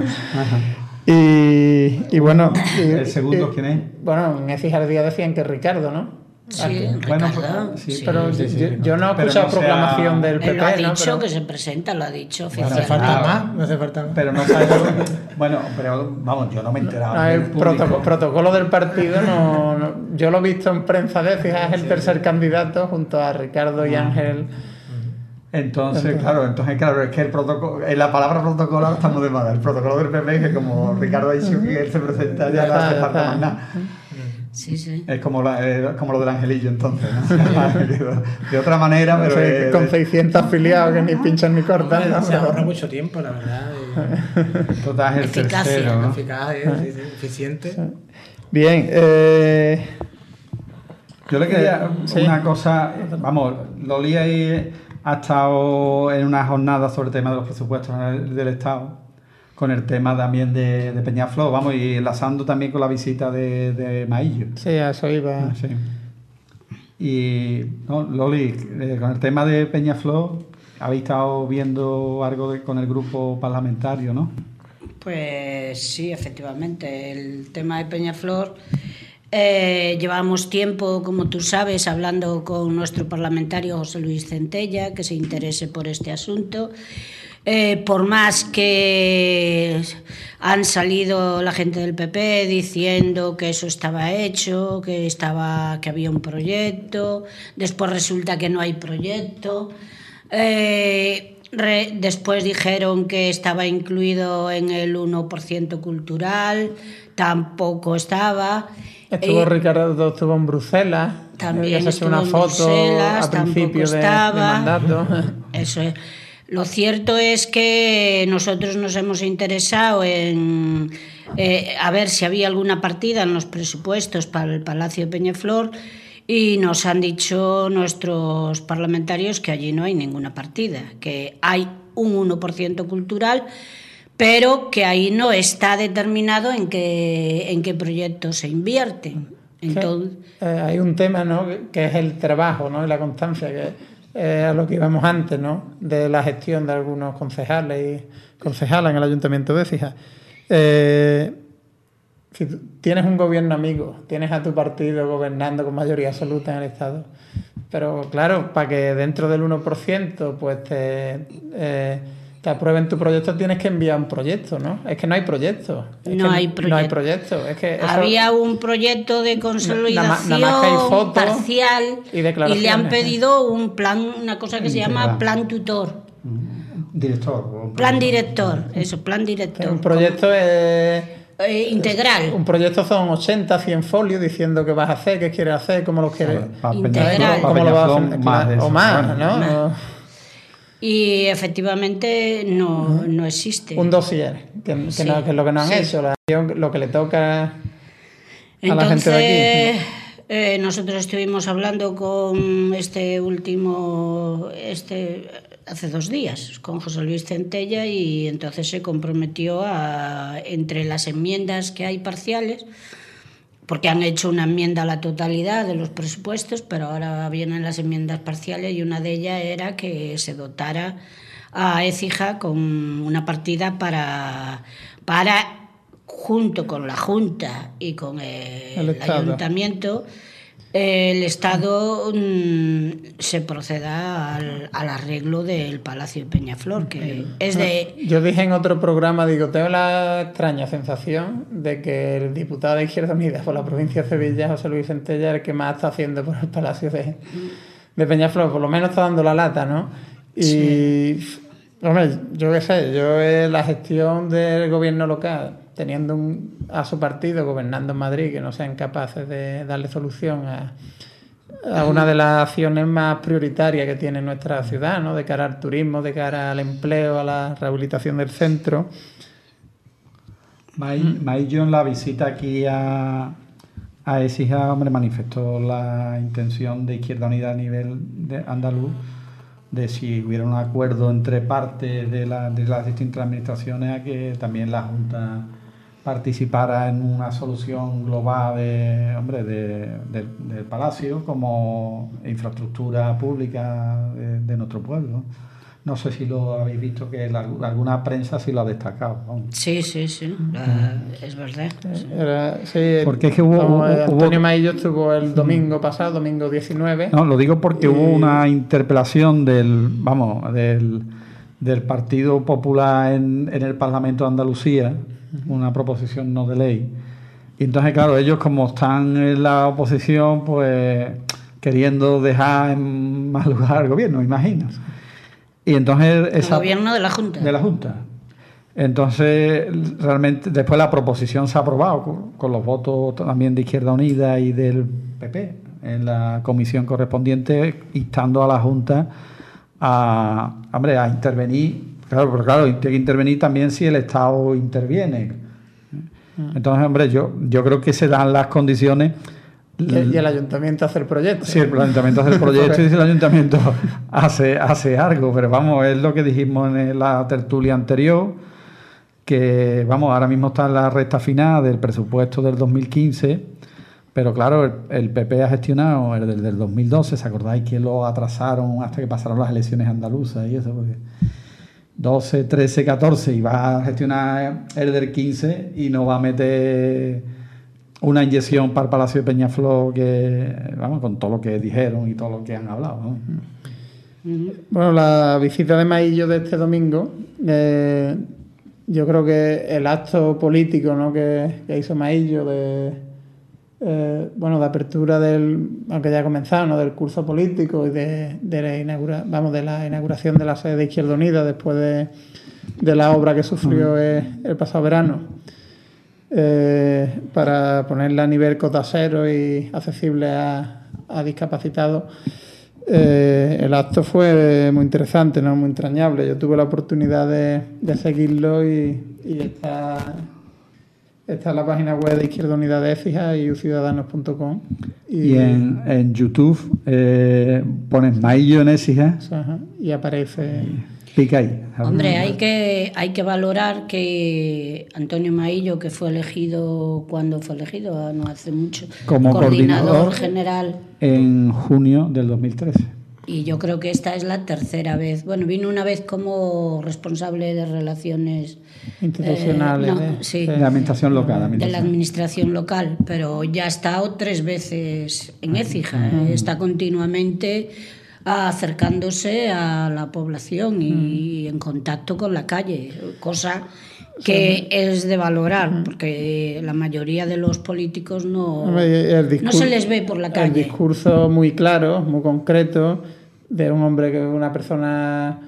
y, y bueno... y- ¿El segundo y- quién es? Bueno, en Écija el día decían que Ricardo, ¿no? Sí, Bueno, Ricardo. pues, sí, sí. Pero sí, sí, yo, sí, yo no he pero escuchado no sea- proclamación del P P, Él lo ha dicho ¿no? Pero- que se presenta, lo ha dicho No oficialmente. hace falta Ah, más, no hace falta más. Pero no sabemos. Bueno, pero vamos, yo no me he enterado. No, el del público. protocolo, protocolo del partido, no, no- yo lo he visto en prensa de Écija, es el tercer candidato junto a Ricardo y Ángel. Entonces, claro, entonces, claro, es que el protocolo, en la palabra protocolo ahora estamos de moda. El protocolo del P P, que como Ricardo ha dicho que él se presenta, ya no Ya hace está, falta ya más está. nada. Sí, sí. Es como, la- eh, como lo del angelillo, entonces, ¿no? De otra manera, No pero. sé, eh, con seiscientos afiliados que ni pinchan ni cortan, ¿no? Se ahorra mucho tiempo, la verdad. y- total, es el Eficacia, tercero, ¿no? Eficaz, eh, sí, sí, eficiente. Bien, eh, Yo le quería Sí. una cosa, vamos, Loli ahí ha estado en una jornada sobre el tema de los presupuestos del del Estado, con el tema también de, de Peñaflor, vamos, y enlazando también con la visita de, de Maillo. sí, a eso iba. Sí. Y, no, Loli, eh, con el tema de Peñaflor, habéis estado viendo algo de- con el grupo parlamentario, ¿no? Pues sí, efectivamente. El tema de Peñaflor Eh, llevamos tiempo, como tú sabes, hablando con nuestro parlamentario José Luis Centella, que se interese por este asunto. Eh, por más que han salido la gente del P P diciendo que eso estaba hecho, que estaba, que había un proyecto, después resulta que no hay proyecto. Eh, re, después dijeron que estaba incluido en el uno por ciento cultural, tampoco estaba. Estuvo eh, Ricardo, estuvo en Bruselas, también se estuvo una en foto Bruselas, a principio de, de estaba. mandato. Eso es. Lo cierto es que nosotros nos hemos interesado en eh, a ver si había alguna partida en los presupuestos para el Palacio de Peñaflor y nos han dicho nuestros parlamentarios que allí no hay ninguna partida, que hay un uno por ciento cultural, pero que ahí no está determinado en qué, en qué proyectos se invierten. Entonces, eh, hay un tema, ¿no?, que es el trabajo, ¿no?, y la constancia, que Eh, a lo que íbamos antes, ¿no?, de la gestión de algunos concejales y concejalas en el Ayuntamiento de Écija. Eh, si tienes un gobierno amigo, tienes a tu partido gobernando con mayoría absoluta en el Estado, pero claro, para que dentro del uno por ciento pues te, eh, te aprueben tu proyecto, tienes que enviar un proyecto, ¿no? Es que no hay proyecto. Es no, que hay no, proyecto. no hay proyecto. Es que eso, había un proyecto de consolidación nada más que hay fotos parcial y, y le han pedido un plan, una cosa que se Integral. llama plan tutor. Director. Plan director, eso, plan director. un proyecto es... Eh, integral. Un proyecto son ochenta, cien folios diciendo qué vas a hacer, qué quieres hacer, cómo lo quieres. Para Integral. ¿Cómo lo vas a hacer? Más de eso. O más, Bueno, ¿no? Y efectivamente no, no existe. Un dossier, que, que, Sí, no, que es lo que no han sí. hecho, la, lo que le toca a Entonces, la gente de aquí. eh, nosotros estuvimos hablando con este último, este hace dos días, con José Luis Centella, y entonces se comprometió a, entre las enmiendas que hay parciales, porque han hecho una enmienda a la totalidad de los presupuestos, pero ahora vienen las enmiendas parciales y una de ellas era que se dotara a Écija con una partida para, para junto con la Junta y con el, el Ayuntamiento, el Estado mmm, se proceda al, al arreglo del Palacio de Peñaflor, que es de... Yo dije en otro programa, digo, tengo la extraña sensación de que el diputado de Izquierda Unida por la provincia de Sevilla, José Luis Centella, es el que más está haciendo por el Palacio de, de Peñaflor, por lo menos está dando la lata, ¿no? Y, sí. Hombre, yo qué sé, yo eh, la gestión del gobierno local, teniendo un, a su partido gobernando en Madrid, que no sean capaces de darle solución a, a una de las acciones más prioritarias que tiene nuestra ciudad, ¿no?, de cara al turismo, de cara al empleo, a la rehabilitación del centro. Maillo, en la visita aquí a, a Écija, hombre, manifestó la intención de Izquierda Unida a nivel de andaluz de si hubiera un acuerdo entre partes de, la, de las distintas administraciones a que también la Junta participara en una solución global de, hombre, de, de, del Palacio como infraestructura pública de, de nuestro pueblo. No sé si lo habéis visto, que la, alguna prensa sí lo ha destacado. Vamos. Sí, sí, sí, la, es verdad. Sí. Era, sí, porque es que hubo, como, hubo Antonio Maillo estuvo el domingo pasado, domingo diecinueve. No, lo digo porque y... hubo una interpelación del, vamos, del, del Partido Popular en, en el Parlamento de Andalucía, uh-huh. una proposición no de ley. Y entonces, claro, ellos como están en la oposición, pues queriendo dejar en mal lugar al gobierno, imagino. Y entonces esa, el gobierno de la Junta. De la Junta. Entonces, realmente, después la proposición se ha aprobado con, con los votos también de Izquierda Unida y del P P en la comisión correspondiente, instando a la Junta a, hombre, a intervenir. Claro, pero claro, tiene que intervenir también si el Estado interviene. Entonces, hombre, yo, yo creo que se dan las condiciones. Y el ayuntamiento hace el proyecto. Sí, el ayuntamiento hace el proyecto y el ayuntamiento hace, hace algo, pero vamos, es lo que dijimos en la tertulia anterior, que vamos, ahora mismo está en la recta final del presupuesto del dos mil quince, pero claro, el, el P P ha gestionado el del, del dos mil doce, ¿se acordáis que lo atrasaron hasta que pasaron las elecciones andaluzas y eso? Porque doce, trece, catorce y va a gestionar el del quince y no va a meter una inyección para el Palacio de Peñaflor que, vamos, con todo lo que dijeron y todo lo que han hablado, ¿no? Bueno, la visita de Maillo de este domingo, eh, yo creo que el acto político, ¿no?, que, que hizo Maillo de, eh, bueno, de apertura del, aunque ya ha comenzado, ¿no?, del curso político y de, de la inaugura, vamos, de la inauguración de la sede de Izquierda Unida después de, de la obra que sufrió uh-huh. el, el pasado verano, eh, para ponerla a nivel cota cero y accesible a, a discapacitados. Eh, el acto fue muy interesante, ¿no?, muy entrañable. Yo tuve la oportunidad de, de seguirlo y, y está, está en la página web de Izquierda Unida de Écija y u ciudadanos punto com. Y, y en, en YouTube eh, pones Maillo en Écija. Ajá, y aparece... Pica ahí. Hombre, hay que, hay que valorar que Antonio Maillo, que fue elegido, ¿cuándo fue elegido? No hace mucho. Como coordinador, coordinador general. En junio del dos mil trece. Y yo creo que esta es la tercera vez. Bueno, vino una vez como responsable de relaciones institucionales, eh, no, de, sí, de la administración local. Administración. De la administración local, pero ya ha estado tres veces en Écija. Uh-huh. Está continuamente acercándose a la población y uh-huh. en contacto con la calle, cosa que sí. es de valorar, uh-huh. porque la mayoría de los políticos no, discurso, no se les ve por la calle. El discurso muy claro, muy concreto, de un hombre, que una persona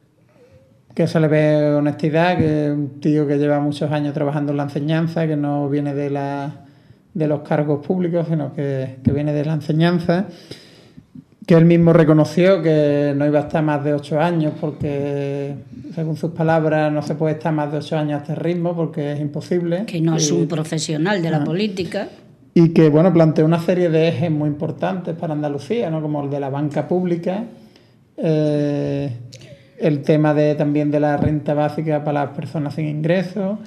que se le ve honestidad, que es un tío que lleva muchos años trabajando en la enseñanza, que no viene de, la, de los cargos públicos, sino que, que viene de la enseñanza, que él mismo reconoció que no iba a estar más de ocho años porque, según sus palabras, no se puede estar más de ocho años a este ritmo porque es imposible. Que no y, es un profesional de la ah, política. Y que, bueno, planteó una serie de ejes muy importantes para Andalucía, ¿no?, como el de la banca pública, eh, el tema de también de la renta básica para las personas sin ingresos,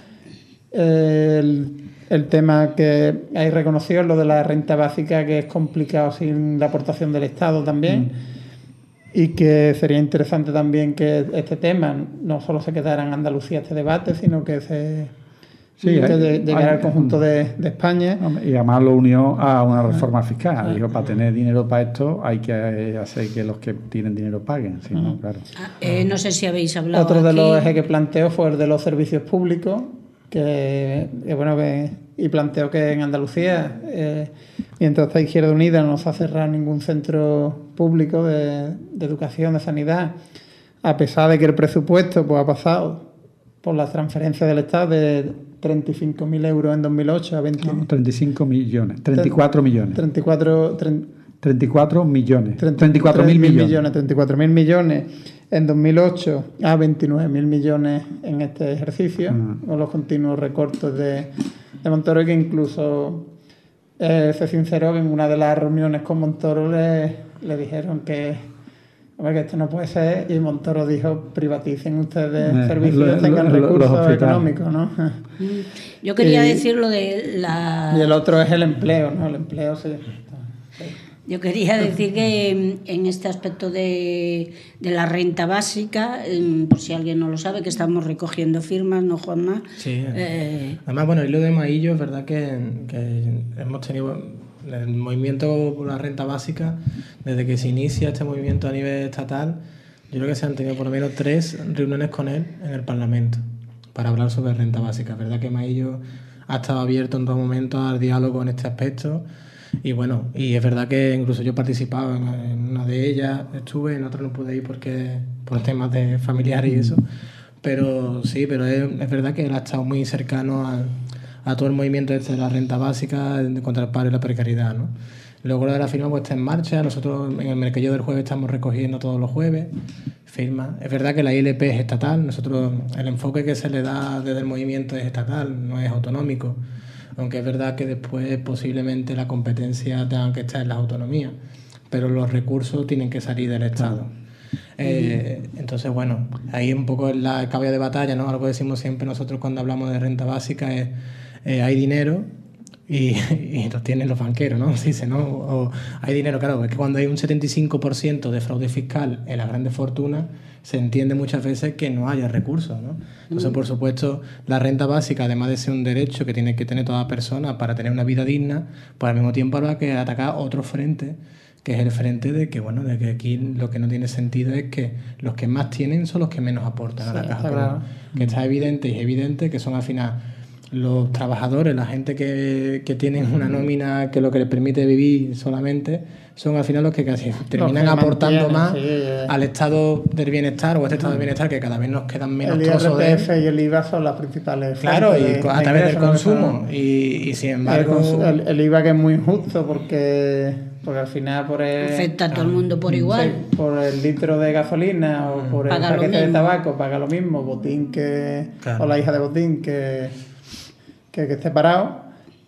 eh, el El tema que ahí reconoció, lo de la renta básica, que es complicado sin la aportación del Estado también, mm. y que sería interesante también que este tema no solo se quedara en Andalucía este debate, sino que se sí, que hay, llegara hay, al conjunto de, de España. Y además lo unió a una reforma fiscal. Ah, Dijo, para tener dinero para esto hay que hacer que los que tienen dinero paguen. ¿Sí, no? Claro. Ah, eh, no sé si habéis hablado Otro aquí. de los ejes que planteó fue el de los servicios públicos, que, que bueno que y planteó que en Andalucía, eh, mientras está Izquierda Unida, no se ha cerrado ningún centro público de, de educación, de sanidad, a pesar de que el presupuesto pues ha pasado por las transferencias del Estado de treinta y cinco mil euros en dos mil ocho a veinte... No, treinta y cinco millones, treinta y cuatro millones. treinta y cuatro, treinta y cuatro millones. treinta y cuatro mil millones. treinta y cuatro mil millones en dos mil ocho a veintinueve mil millones en este ejercicio, uh-huh. con los continuos recortes de, de Montoro, y que incluso eh, se sinceró que en una de las reuniones con Montoro le, le dijeron que, hombre, que esto no puede ser, y Montoro dijo: privaticen ustedes eh, servicios, lo, tengan lo, recursos económicos, ¿no? Yo quería y, decir lo de la... Y el otro es el empleo, ¿no? El empleo sí. Yo quería decir que en este aspecto de, de la renta básica, por si alguien no lo sabe, que estamos recogiendo firmas, ¿no, Juanma? Sí. Eh, Además, bueno, y lo de Maillo, es verdad que, que hemos tenido el movimiento por la renta básica, desde que se inicia este movimiento a nivel estatal, yo creo que se han tenido por lo menos tres reuniones con él en el Parlamento para hablar sobre renta básica. Es verdad que Maillo ha estado abierto en todo momento al diálogo en este aspecto. Y bueno, y es verdad que incluso yo he participado en, en una de ellas, estuve, en otra no pude ir porque por temas de familiares y eso, pero sí, pero es, es verdad que él ha estado muy cercano a, a todo el movimiento este de la renta básica de, contra el paro y la precariedad, ¿no? Luego lo de la firma pues está en marcha, nosotros en el mercadillo del jueves estamos recogiendo todos los jueves firma. Es verdad que la I L P es estatal, nosotros el enfoque que se le da desde el movimiento es estatal, no es autonómico. Aunque es verdad que después posiblemente la competencia tenga que estar en las autonomías, pero los recursos tienen que salir del Estado. Eh, entonces, bueno, ahí un poco el caballo de batalla, ¿no? Algo que decimos siempre nosotros cuando hablamos de renta básica es eh, hay dinero y, y los tienen los banqueros, ¿no? Se dice, ¿no? O hay dinero, claro, es que cuando hay un setenta y cinco por ciento de fraude fiscal en las grandes fortunas, se entiende muchas veces que no haya recursos, ¿no? Entonces, por supuesto, la renta básica, además de ser un derecho que tiene que tener toda persona para tener una vida digna, pues al mismo tiempo habrá que atacar otro frente, que es el frente de que, bueno, de que aquí lo que no tiene sentido es que los que más tienen son los que menos aportan a la Sí, caja. está claro. Que está evidente y es evidente que son al final los trabajadores, la gente que, que tienen una nómina que lo que les permite vivir solamente, son al final los que casi terminan que aportando mantienen, más sí, eh. al estado del bienestar o a este estado del bienestar, que cada vez nos quedan menos El trozos de I R P F y el I V A son las principales Claro, fuentes y de- a de través del ingresos, ¿no? consumo. Y, y sin El, embargo... consu- el- el I V A que es muy injusto porque, porque al final por el, Afecta a todo el mundo por igual. sí, por el litro de gasolina o por el Paga lo paquete de mismo. tabaco paga lo mismo Botín que Claro. o la hija de Botín que, que, que esté parado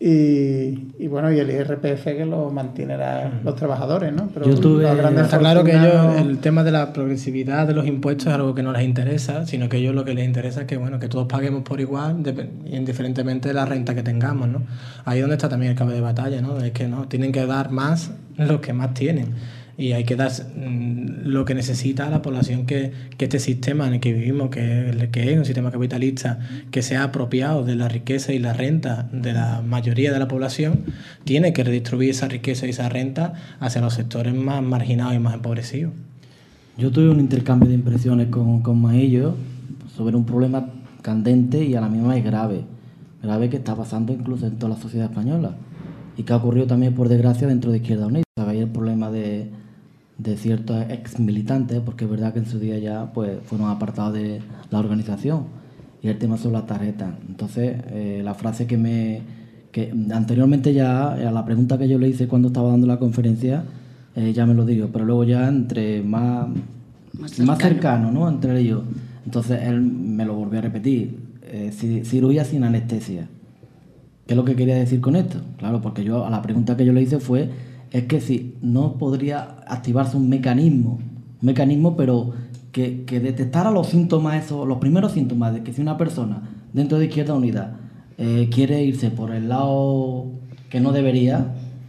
y, y bueno y el I R P F que lo mantienen la- los trabajadores, ¿no? Pero Yo tuve- las grandes Está claro que fortunas ellos, no- el tema de la progresividad de los impuestos es algo que no les interesa, sino que a ellos lo que les interesa es que, bueno, que todos paguemos por igual, dep- indiferentemente de la renta que tengamos, ¿no? Ahí es donde está también el cabo de batalla, ¿no? Es que no, tienen que dar más los que más tienen. Y hay que dar mm, lo que necesita la población que, que este sistema en el que vivimos, que, el- que es un sistema capitalista, que sea apropiado de la riqueza y la renta de la mayoría de la población, tiene que redistribuir esa riqueza y esa renta hacia los sectores más marginados y más empobrecidos. Yo tuve un intercambio de impresiones con, con Maillo sobre un problema candente y a la misma vez grave. Grave que está pasando incluso en toda la sociedad española y que ha ocurrido también, por desgracia, dentro de Izquierda Unida. Sabéis el problema de, de ciertos ex militantes, porque es verdad que en su día ya pues fueron apartados de la organización, y el tema son las tarjetas. Entonces, eh, la frase que me... que anteriormente ya, a la pregunta que yo le hice cuando estaba dando la conferencia, eh, ya me lo digo, pero luego ya entre más, Más más cercano. cercano, ¿no? Entre ellos. Entonces él me lo volvió a repetir, eh, ci- cirugía sin anestesia. ¿Qué es lo que quería decir con esto? Claro, porque yo a la pregunta que yo le hice fue, es que si no podría activarse un mecanismo, un mecanismo pero que, que detectara los síntomas, esos, los primeros síntomas de que si una persona dentro de Izquierda Unida eh, quiere irse por el lado que no debería,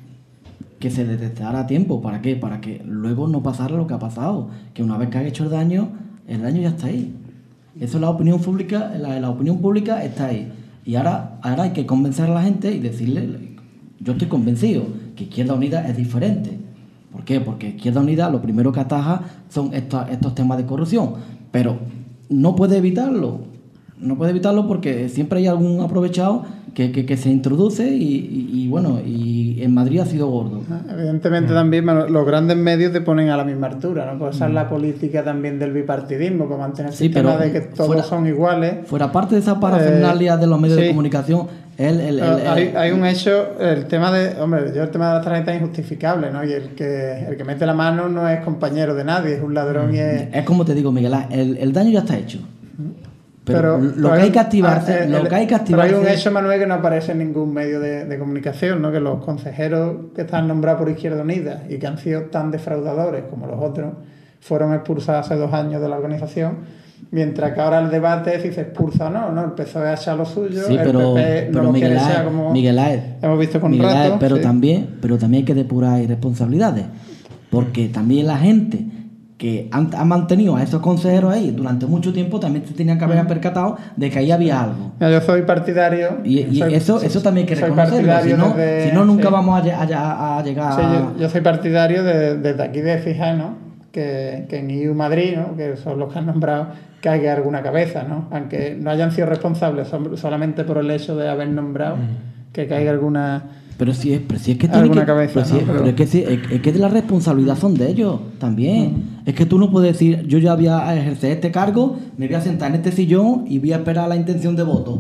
que se detectara a tiempo. ¿Para qué? Para que luego no pasara lo que ha pasado, que una vez que ha hecho el daño, el daño ya está ahí. Eso la opinión pública, la, la opinión pública está ahí. Y ahora, ahora hay que convencer a la gente y decirle, yo estoy convencido que Izquierda Unida es diferente. ¿Por qué? Porque Izquierda Unida lo primero que ataja son estos, estos temas de corrupción, pero no puede evitarlo. No puede evitarlo porque siempre hay algún aprovechado que, que, que se introduce y, y, y bueno, y en Madrid ha sido gordo. Evidentemente también bueno, los grandes medios te ponen a la misma altura, ¿no? Pues esa es la política también del bipartidismo, para mantener el Sí, sistema pero de que todos fuera- son iguales. Fuera parte de esa parafernalia Eh, de los medios sí. de comunicación, el, el, el- Pero el- hay, hay un hecho, el tema de, hombre, yo el tema de las tarjetas es injustificable, ¿no? Y el que, el que mete la mano no es compañero de nadie, es un ladrón y es... es como te digo, Miguel, el, el daño ya está hecho. Pero, Pero- lo pero que hay que activarse, ah, eh, lo el- que hay que pero hay activarse. un hecho, Manuel, que no aparece en ningún medio de, de comunicación, ¿no? Que los consejeros que están nombrados por Izquierda Unida y que han sido tan defraudadores como los otros, fueron expulsados hace dos años de la organización, mientras que ahora el debate es si se expulsa o no, ¿no? El P S O E ha hecho lo suyo, Sí, el pero, P P no pero lo Miguel quiere Ángel, ser como Miguel Ángel, hemos visto con Miguel Ángel, Rato. pero sí. también, pero también hay que depurar irresponsabilidades, porque también la gente que han, ha mantenido a esos consejeros ahí durante mucho tiempo también se tenían que haber percatado de que ahí había algo. Mira, yo soy partidario. Y, y soy- eso, eso también hay que soy reconocerlo, si partidario no, desde- si no nunca sí. vamos a, lle- a- a llegar Sí, a... yo, yo soy partidario de- desde aquí de fijar, ¿no? Que, que en I U Madrid, ¿no? Que son los que han nombrado, caiga alguna cabeza, ¿no? Aunque no hayan sido responsables som- solamente por el hecho de haber nombrado, que caiga alguna... Pero si es, pero si es que tiene Alguna que, cabeza, pero si ¿no? es, Pero- pero es que si- es, es que de la responsabilidad son de ellos también. Es que tú no puedes decir, yo ya voy a ejercer este cargo, me voy a sentar en este sillón y voy a esperar la intención de voto.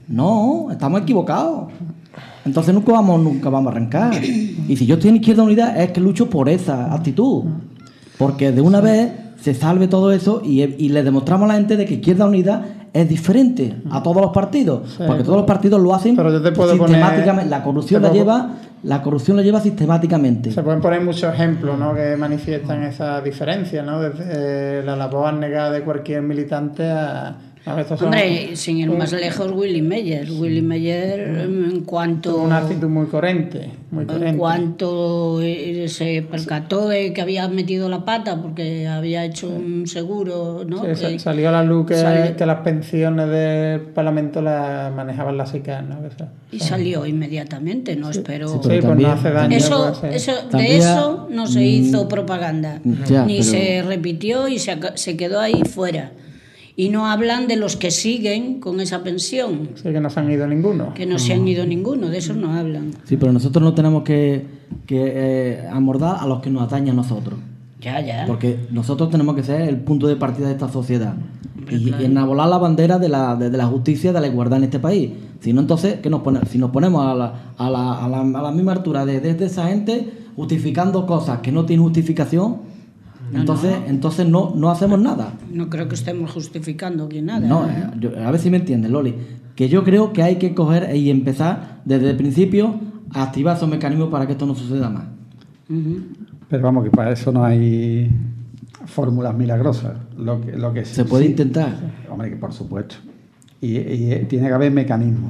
No, estamos equivocados. Entonces nunca vamos, nunca vamos a arrancar. Y si yo estoy en Izquierda Unida es que lucho por esa actitud. Porque de una vez se salve todo eso y, y le demostramos a la gente de que Izquierda Unida es diferente a todos los partidos. Sí. Porque todos los partidos lo hacen Pero yo te puedo sistemáticamente. poner- La corrupción te la puedo- lleva, la corrupción la lleva sistemáticamente. Se pueden poner muchos ejemplos, ¿no? Que manifiestan esa diferencia, ¿no? Desde eh, la labor abnegada de cualquier militante a, A ver, estos son- Hombre, sin ir más lejos, Willy Meyer. Willy Meyer, en cuanto... Una actitud muy coherente, muy coherente. En cuanto eh, se percató de que había metido la pata porque había hecho un seguro, ¿no? Sí, Que- sa- salió a la luz que, salió- que las pensiones del Parlamento las manejaban las SICAR, ¿no? Que sea- y salió inmediatamente, no esperó. Sí, Sí, pero pues también- no hace daño. Eso, puede ser. eso, de También- eso no se mm, hizo propaganda, ya, ni pero- se repitió y se, aca- se quedó ahí fuera. Y no hablan de los que siguen con esa pensión, Sí, que no se han ido ninguno. que no se han ido ninguno, de eso no hablan. Sí, pero nosotros no tenemos que, que eh, amordar a los que nos atañen a nosotros. Ya, ya. Porque nosotros tenemos que ser el punto de partida de esta sociedad. Hombre, Y, claro. y enarbolar la bandera de la, de, de la justicia, de la igualdad en este país. Si no, entonces, ¿qué nos pone? Si nos ponemos a la, a la, a la, a la misma altura de, de, de esa gente, justificando cosas que no tienen justificación, No, entonces, no. entonces no, no hacemos nada. No creo que estemos justificando aquí nada. No, ¿eh? eh, yo- a ver si me entiendes, Loli. Que yo creo que hay que coger y empezar desde el principio a activar esos mecanismos para que esto no suceda más. Ujú. Pero vamos, que para eso no hay fórmulas milagrosas. Lo que, lo que Se puede intentar. Hombre, que por supuesto. Y, y tiene que haber mecanismos.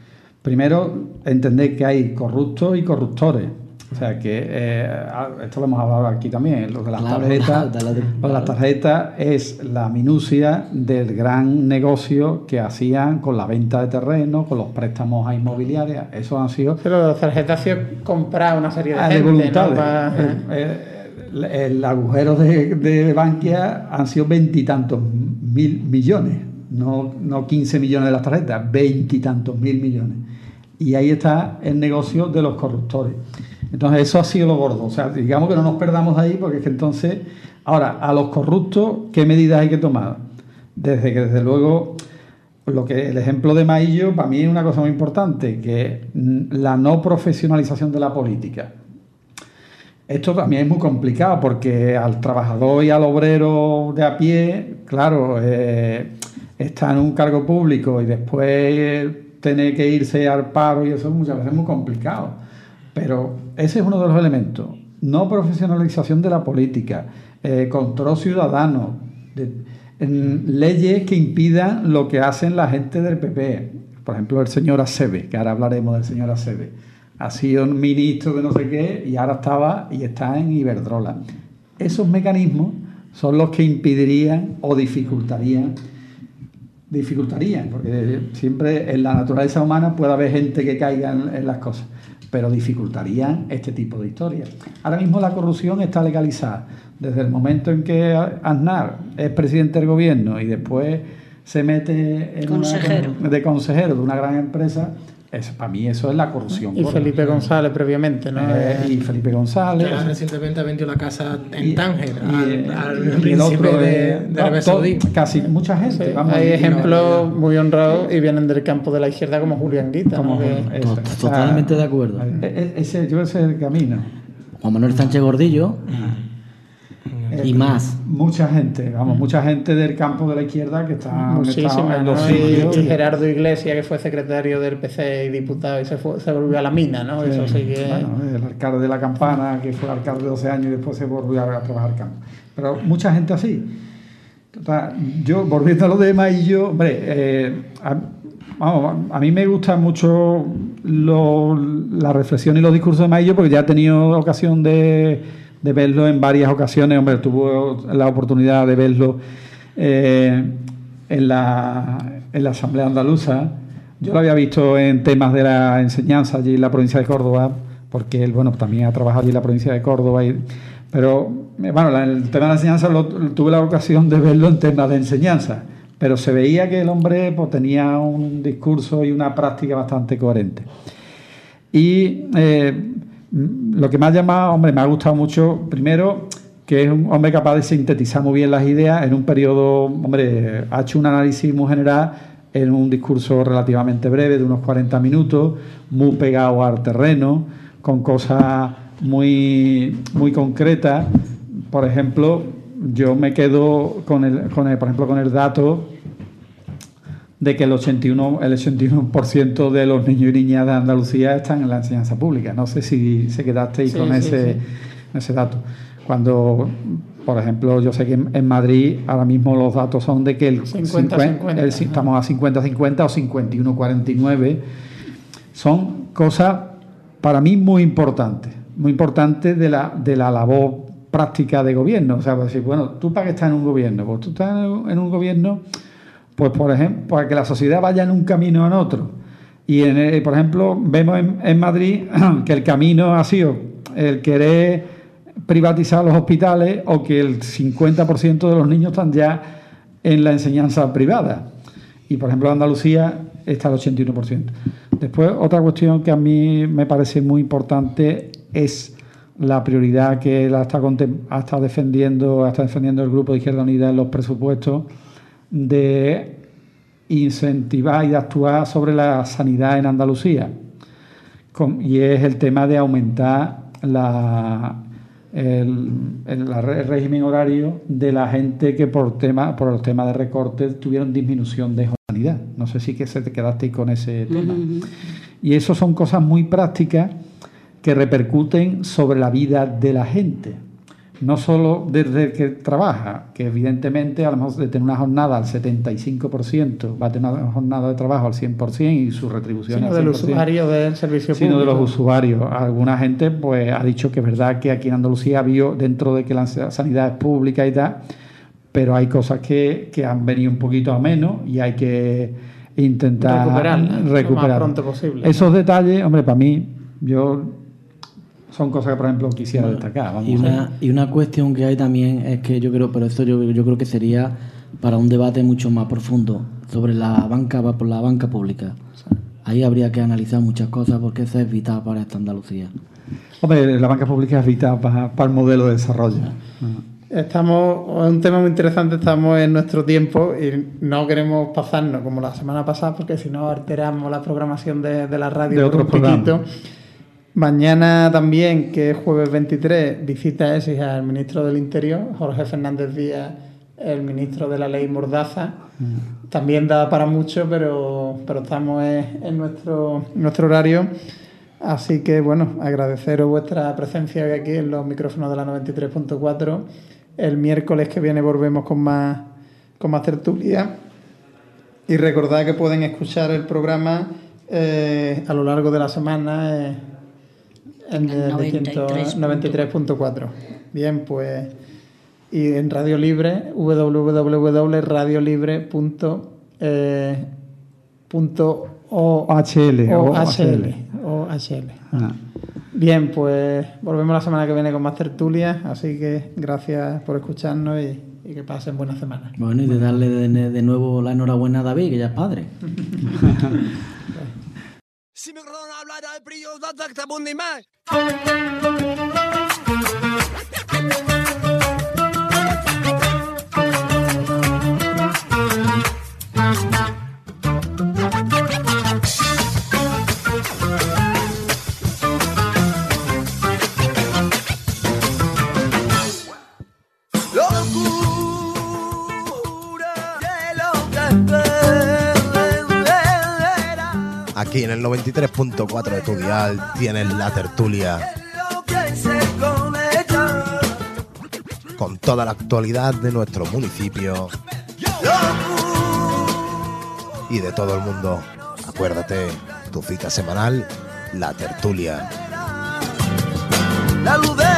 Primero, entender que hay corruptos y corruptores. O sea, que eh, esto lo hemos hablado aquí también. Lo de las Claro, tarjetas. de la- de- lo de las tarjetas es la minucia del gran negocio que hacían con la venta de terreno, con los préstamos a inmobiliarias. Eso han sido Pero las tarjetas ha sido comprar una serie de Ah, de gente, voluntades. ¿no? Pa- Eh, eh, el, el agujero de, de Bankia han sido veintitantos mil millones, no, no quince millones de las tarjetas, veintitantos mil millones. Y ahí está el negocio de los corruptores. Entonces, eso ha sido lo gordo. O sea, digamos que no nos perdamos ahí, porque es que entonces, ahora, a los corruptos, ¿qué medidas hay que tomar? Desde que, desde luego, lo que el ejemplo de Maillo, para mí es una cosa muy importante, que mm, la no profesionalización de la política. Esto también es muy complicado, porque al trabajador y al obrero de a pie, claro, eh, está en un cargo público y después eh, tener que irse al paro, y eso muchas veces es muy complicado. Pero ese es uno de los elementos. No profesionalización de la política, eh, control ciudadano, de, en leyes que impidan lo que hacen la gente del P P. Por ejemplo, el señor Acebe, que ahora hablaremos del señor Acebe. Ha sido un ministro de no sé qué y ahora estaba y está en Iberdrola. Esos mecanismos son los que impedirían o dificultarían, dificultarían, porque siempre en la naturaleza humana puede haber gente que caiga en, en las cosas, pero dificultarían este tipo de historias. Ahora mismo la corrupción está legalizada. Desde el momento en que Aznar es presidente del gobierno y después se mete en Consejero. una, de consejero de una gran empresa, eso, para mí eso es la corrupción. Y gorda. Felipe González previamente, ¿no? Eh, y Felipe González. Que ahora recientemente ha vendido la casa en Y- Tánger y- al, al y el príncipe otro de, de- de no, Arabia todo- Saudí. casi mucha gente. Sí, vamos, hay y- ejemplos muy honrados y vienen del campo de la izquierda como Julián Guita, como- ¿no? Que- eso, To- o sea, totalmente de acuerdo. e- e- Ese, yo ese es el camino. Juan Manuel Sánchez Gordillo y Eh, más. Mucha gente, vamos, mucha gente del campo de la izquierda que está, Muchísima, está en ¿no? los Y, sitios. y Gerardo Iglesias, que fue secretario del P C y diputado y se, fue, se volvió a la mina, ¿no? Eso sí que... Bueno, el alcalde de La Campana, que fue alcalde de doce años y después se volvió a trabajar campo. Pero mucha gente así. Total, yo, volviendo a lo de Maillo, hombre, eh, a, vamos, a mí me gusta mucho lo- la reflexión y los discursos de Maillo, porque ya he tenido ocasión de, de verlo en varias ocasiones. Hombre, tuvo la oportunidad de verlo eh, en, la, en la Asamblea Andaluza. Yo lo había visto en temas de la enseñanza allí en la provincia de Córdoba, porque él, bueno, también ha trabajado allí en la provincia de Córdoba. Y, pero, eh, bueno, la- el tema de la enseñanza lo, tuve la ocasión de verlo en temas de enseñanza, pero se veía que el hombre pues, tenía un discurso y una práctica bastante coherente. Y eh, lo que me ha llamado, hombre, me ha gustado mucho, primero, que es un hombre capaz de sintetizar muy bien las ideas en un periodo, hombre, ha hecho un análisis muy general en un discurso relativamente breve, de unos cuarenta minutos, muy pegado al terreno, con cosas muy, muy concretas. Por ejemplo, yo me quedo con el, con el, por ejemplo, con el dato de que el ochenta y uno, el ochenta y uno por ciento de los niños y niñas de Andalucía están en la enseñanza pública. No sé si se quedasteis Sí, con sí, ese, sí. ese dato. Cuando Por ejemplo, yo sé que en, en Madrid ahora mismo los datos son de que el cincuenta, cincuenta, cincuenta, el, estamos a cincuenta cincuenta o cincuenta y uno cuarenta y nueve. Son cosas para mí muy importantes, muy importantes de la, de la labor práctica de gobierno. O sea, pues decir, bueno, ¿tú para qué estás en un gobierno? Pues tú estás en un gobierno, pues por ejemplo, para que la sociedad vaya en un camino o en otro. Y, en el, por ejemplo, vemos en, en Madrid que el camino ha sido el querer privatizar los hospitales o que el cincuenta por ciento de los niños están ya en la enseñanza privada. Y, por ejemplo, Andalucía está al ochenta y uno por ciento. Después, otra cuestión que a mí me parece muy importante es la prioridad que la está, ha estado defendiendo, ha estado defendiendo el Grupo de Izquierda Unida en los presupuestos de incentivar y de actuar sobre la sanidad en Andalucía. Con, y es el tema de aumentar la, el, el, el régimen horario de la gente que por tema por los temas de recortes tuvieron disminución de sanidad. No sé si que se te quedaste con ese tema. Uh-huh. Y eso son cosas muy prácticas que repercuten sobre la vida de la gente. No solo desde el que trabaja, que evidentemente a lo mejor de tener una jornada al setenta y cinco por ciento va a tener una jornada de trabajo al cien por ciento y su retribución sino al cien por ciento. Del usuario del servicio sino público. de los usuarios. Alguna gente pues ha dicho que es verdad que aquí en Andalucía vio dentro de que la sanidad es pública y tal, pero hay cosas que, que han venido un poquito a menos y hay que intentar recuperar recuperar lo más pronto posible. Esos detalles, hombre, para mí, yo son cosas que, por ejemplo, quisiera bueno, destacar. Vamos y, una, y una cuestión que hay también es que yo creo, pero esto yo, yo creo que sería para un debate mucho más profundo sobre la banca por la banca pública. Ahí habría que analizar muchas cosas porque eso es vital para esta Andalucía. Hombre, la banca pública es vital para, para el modelo de desarrollo. Estamos, es un tema muy interesante, estamos en nuestro tiempo y no queremos pasarnos como la semana pasada porque si no alteramos la programación de, de la radio de por un programas. poquito. Mañana también, que es jueves veintitrés, visita ESIS al ministro del Interior, Jorge Fernández Díaz, el ministro de la Ley Mordaza. Mm. También da para mucho, pero, pero estamos en, en nuestro, nuestro horario. Así que, bueno, agradeceros vuestra presencia hoy aquí en los micrófonos de la noventa y tres punto cuatro. El miércoles que viene volvemos con más, con más tertulia. Y recordad que pueden escuchar el programa eh, a lo largo de la semana eh, en el noventa y tres punto cuatro. Bien, pues... Y en Radio Libre, doble u doble u doble u punto radio libre punto o h l. Ah. Bien, pues volvemos la semana que viene con más tertulias, así que gracias por escucharnos y, y que pasen buena semana. Bueno, y de darle de, de nuevo la enhorabuena a David, que ya es padre. Si me hablar de brillo, da bundi mai. Aquí en el noventa y tres punto cuatro de tu dial tienes la tertulia con toda la actualidad de nuestro municipio y de todo el mundo. Acuérdate, tu cita semanal, la tertulia. La luz de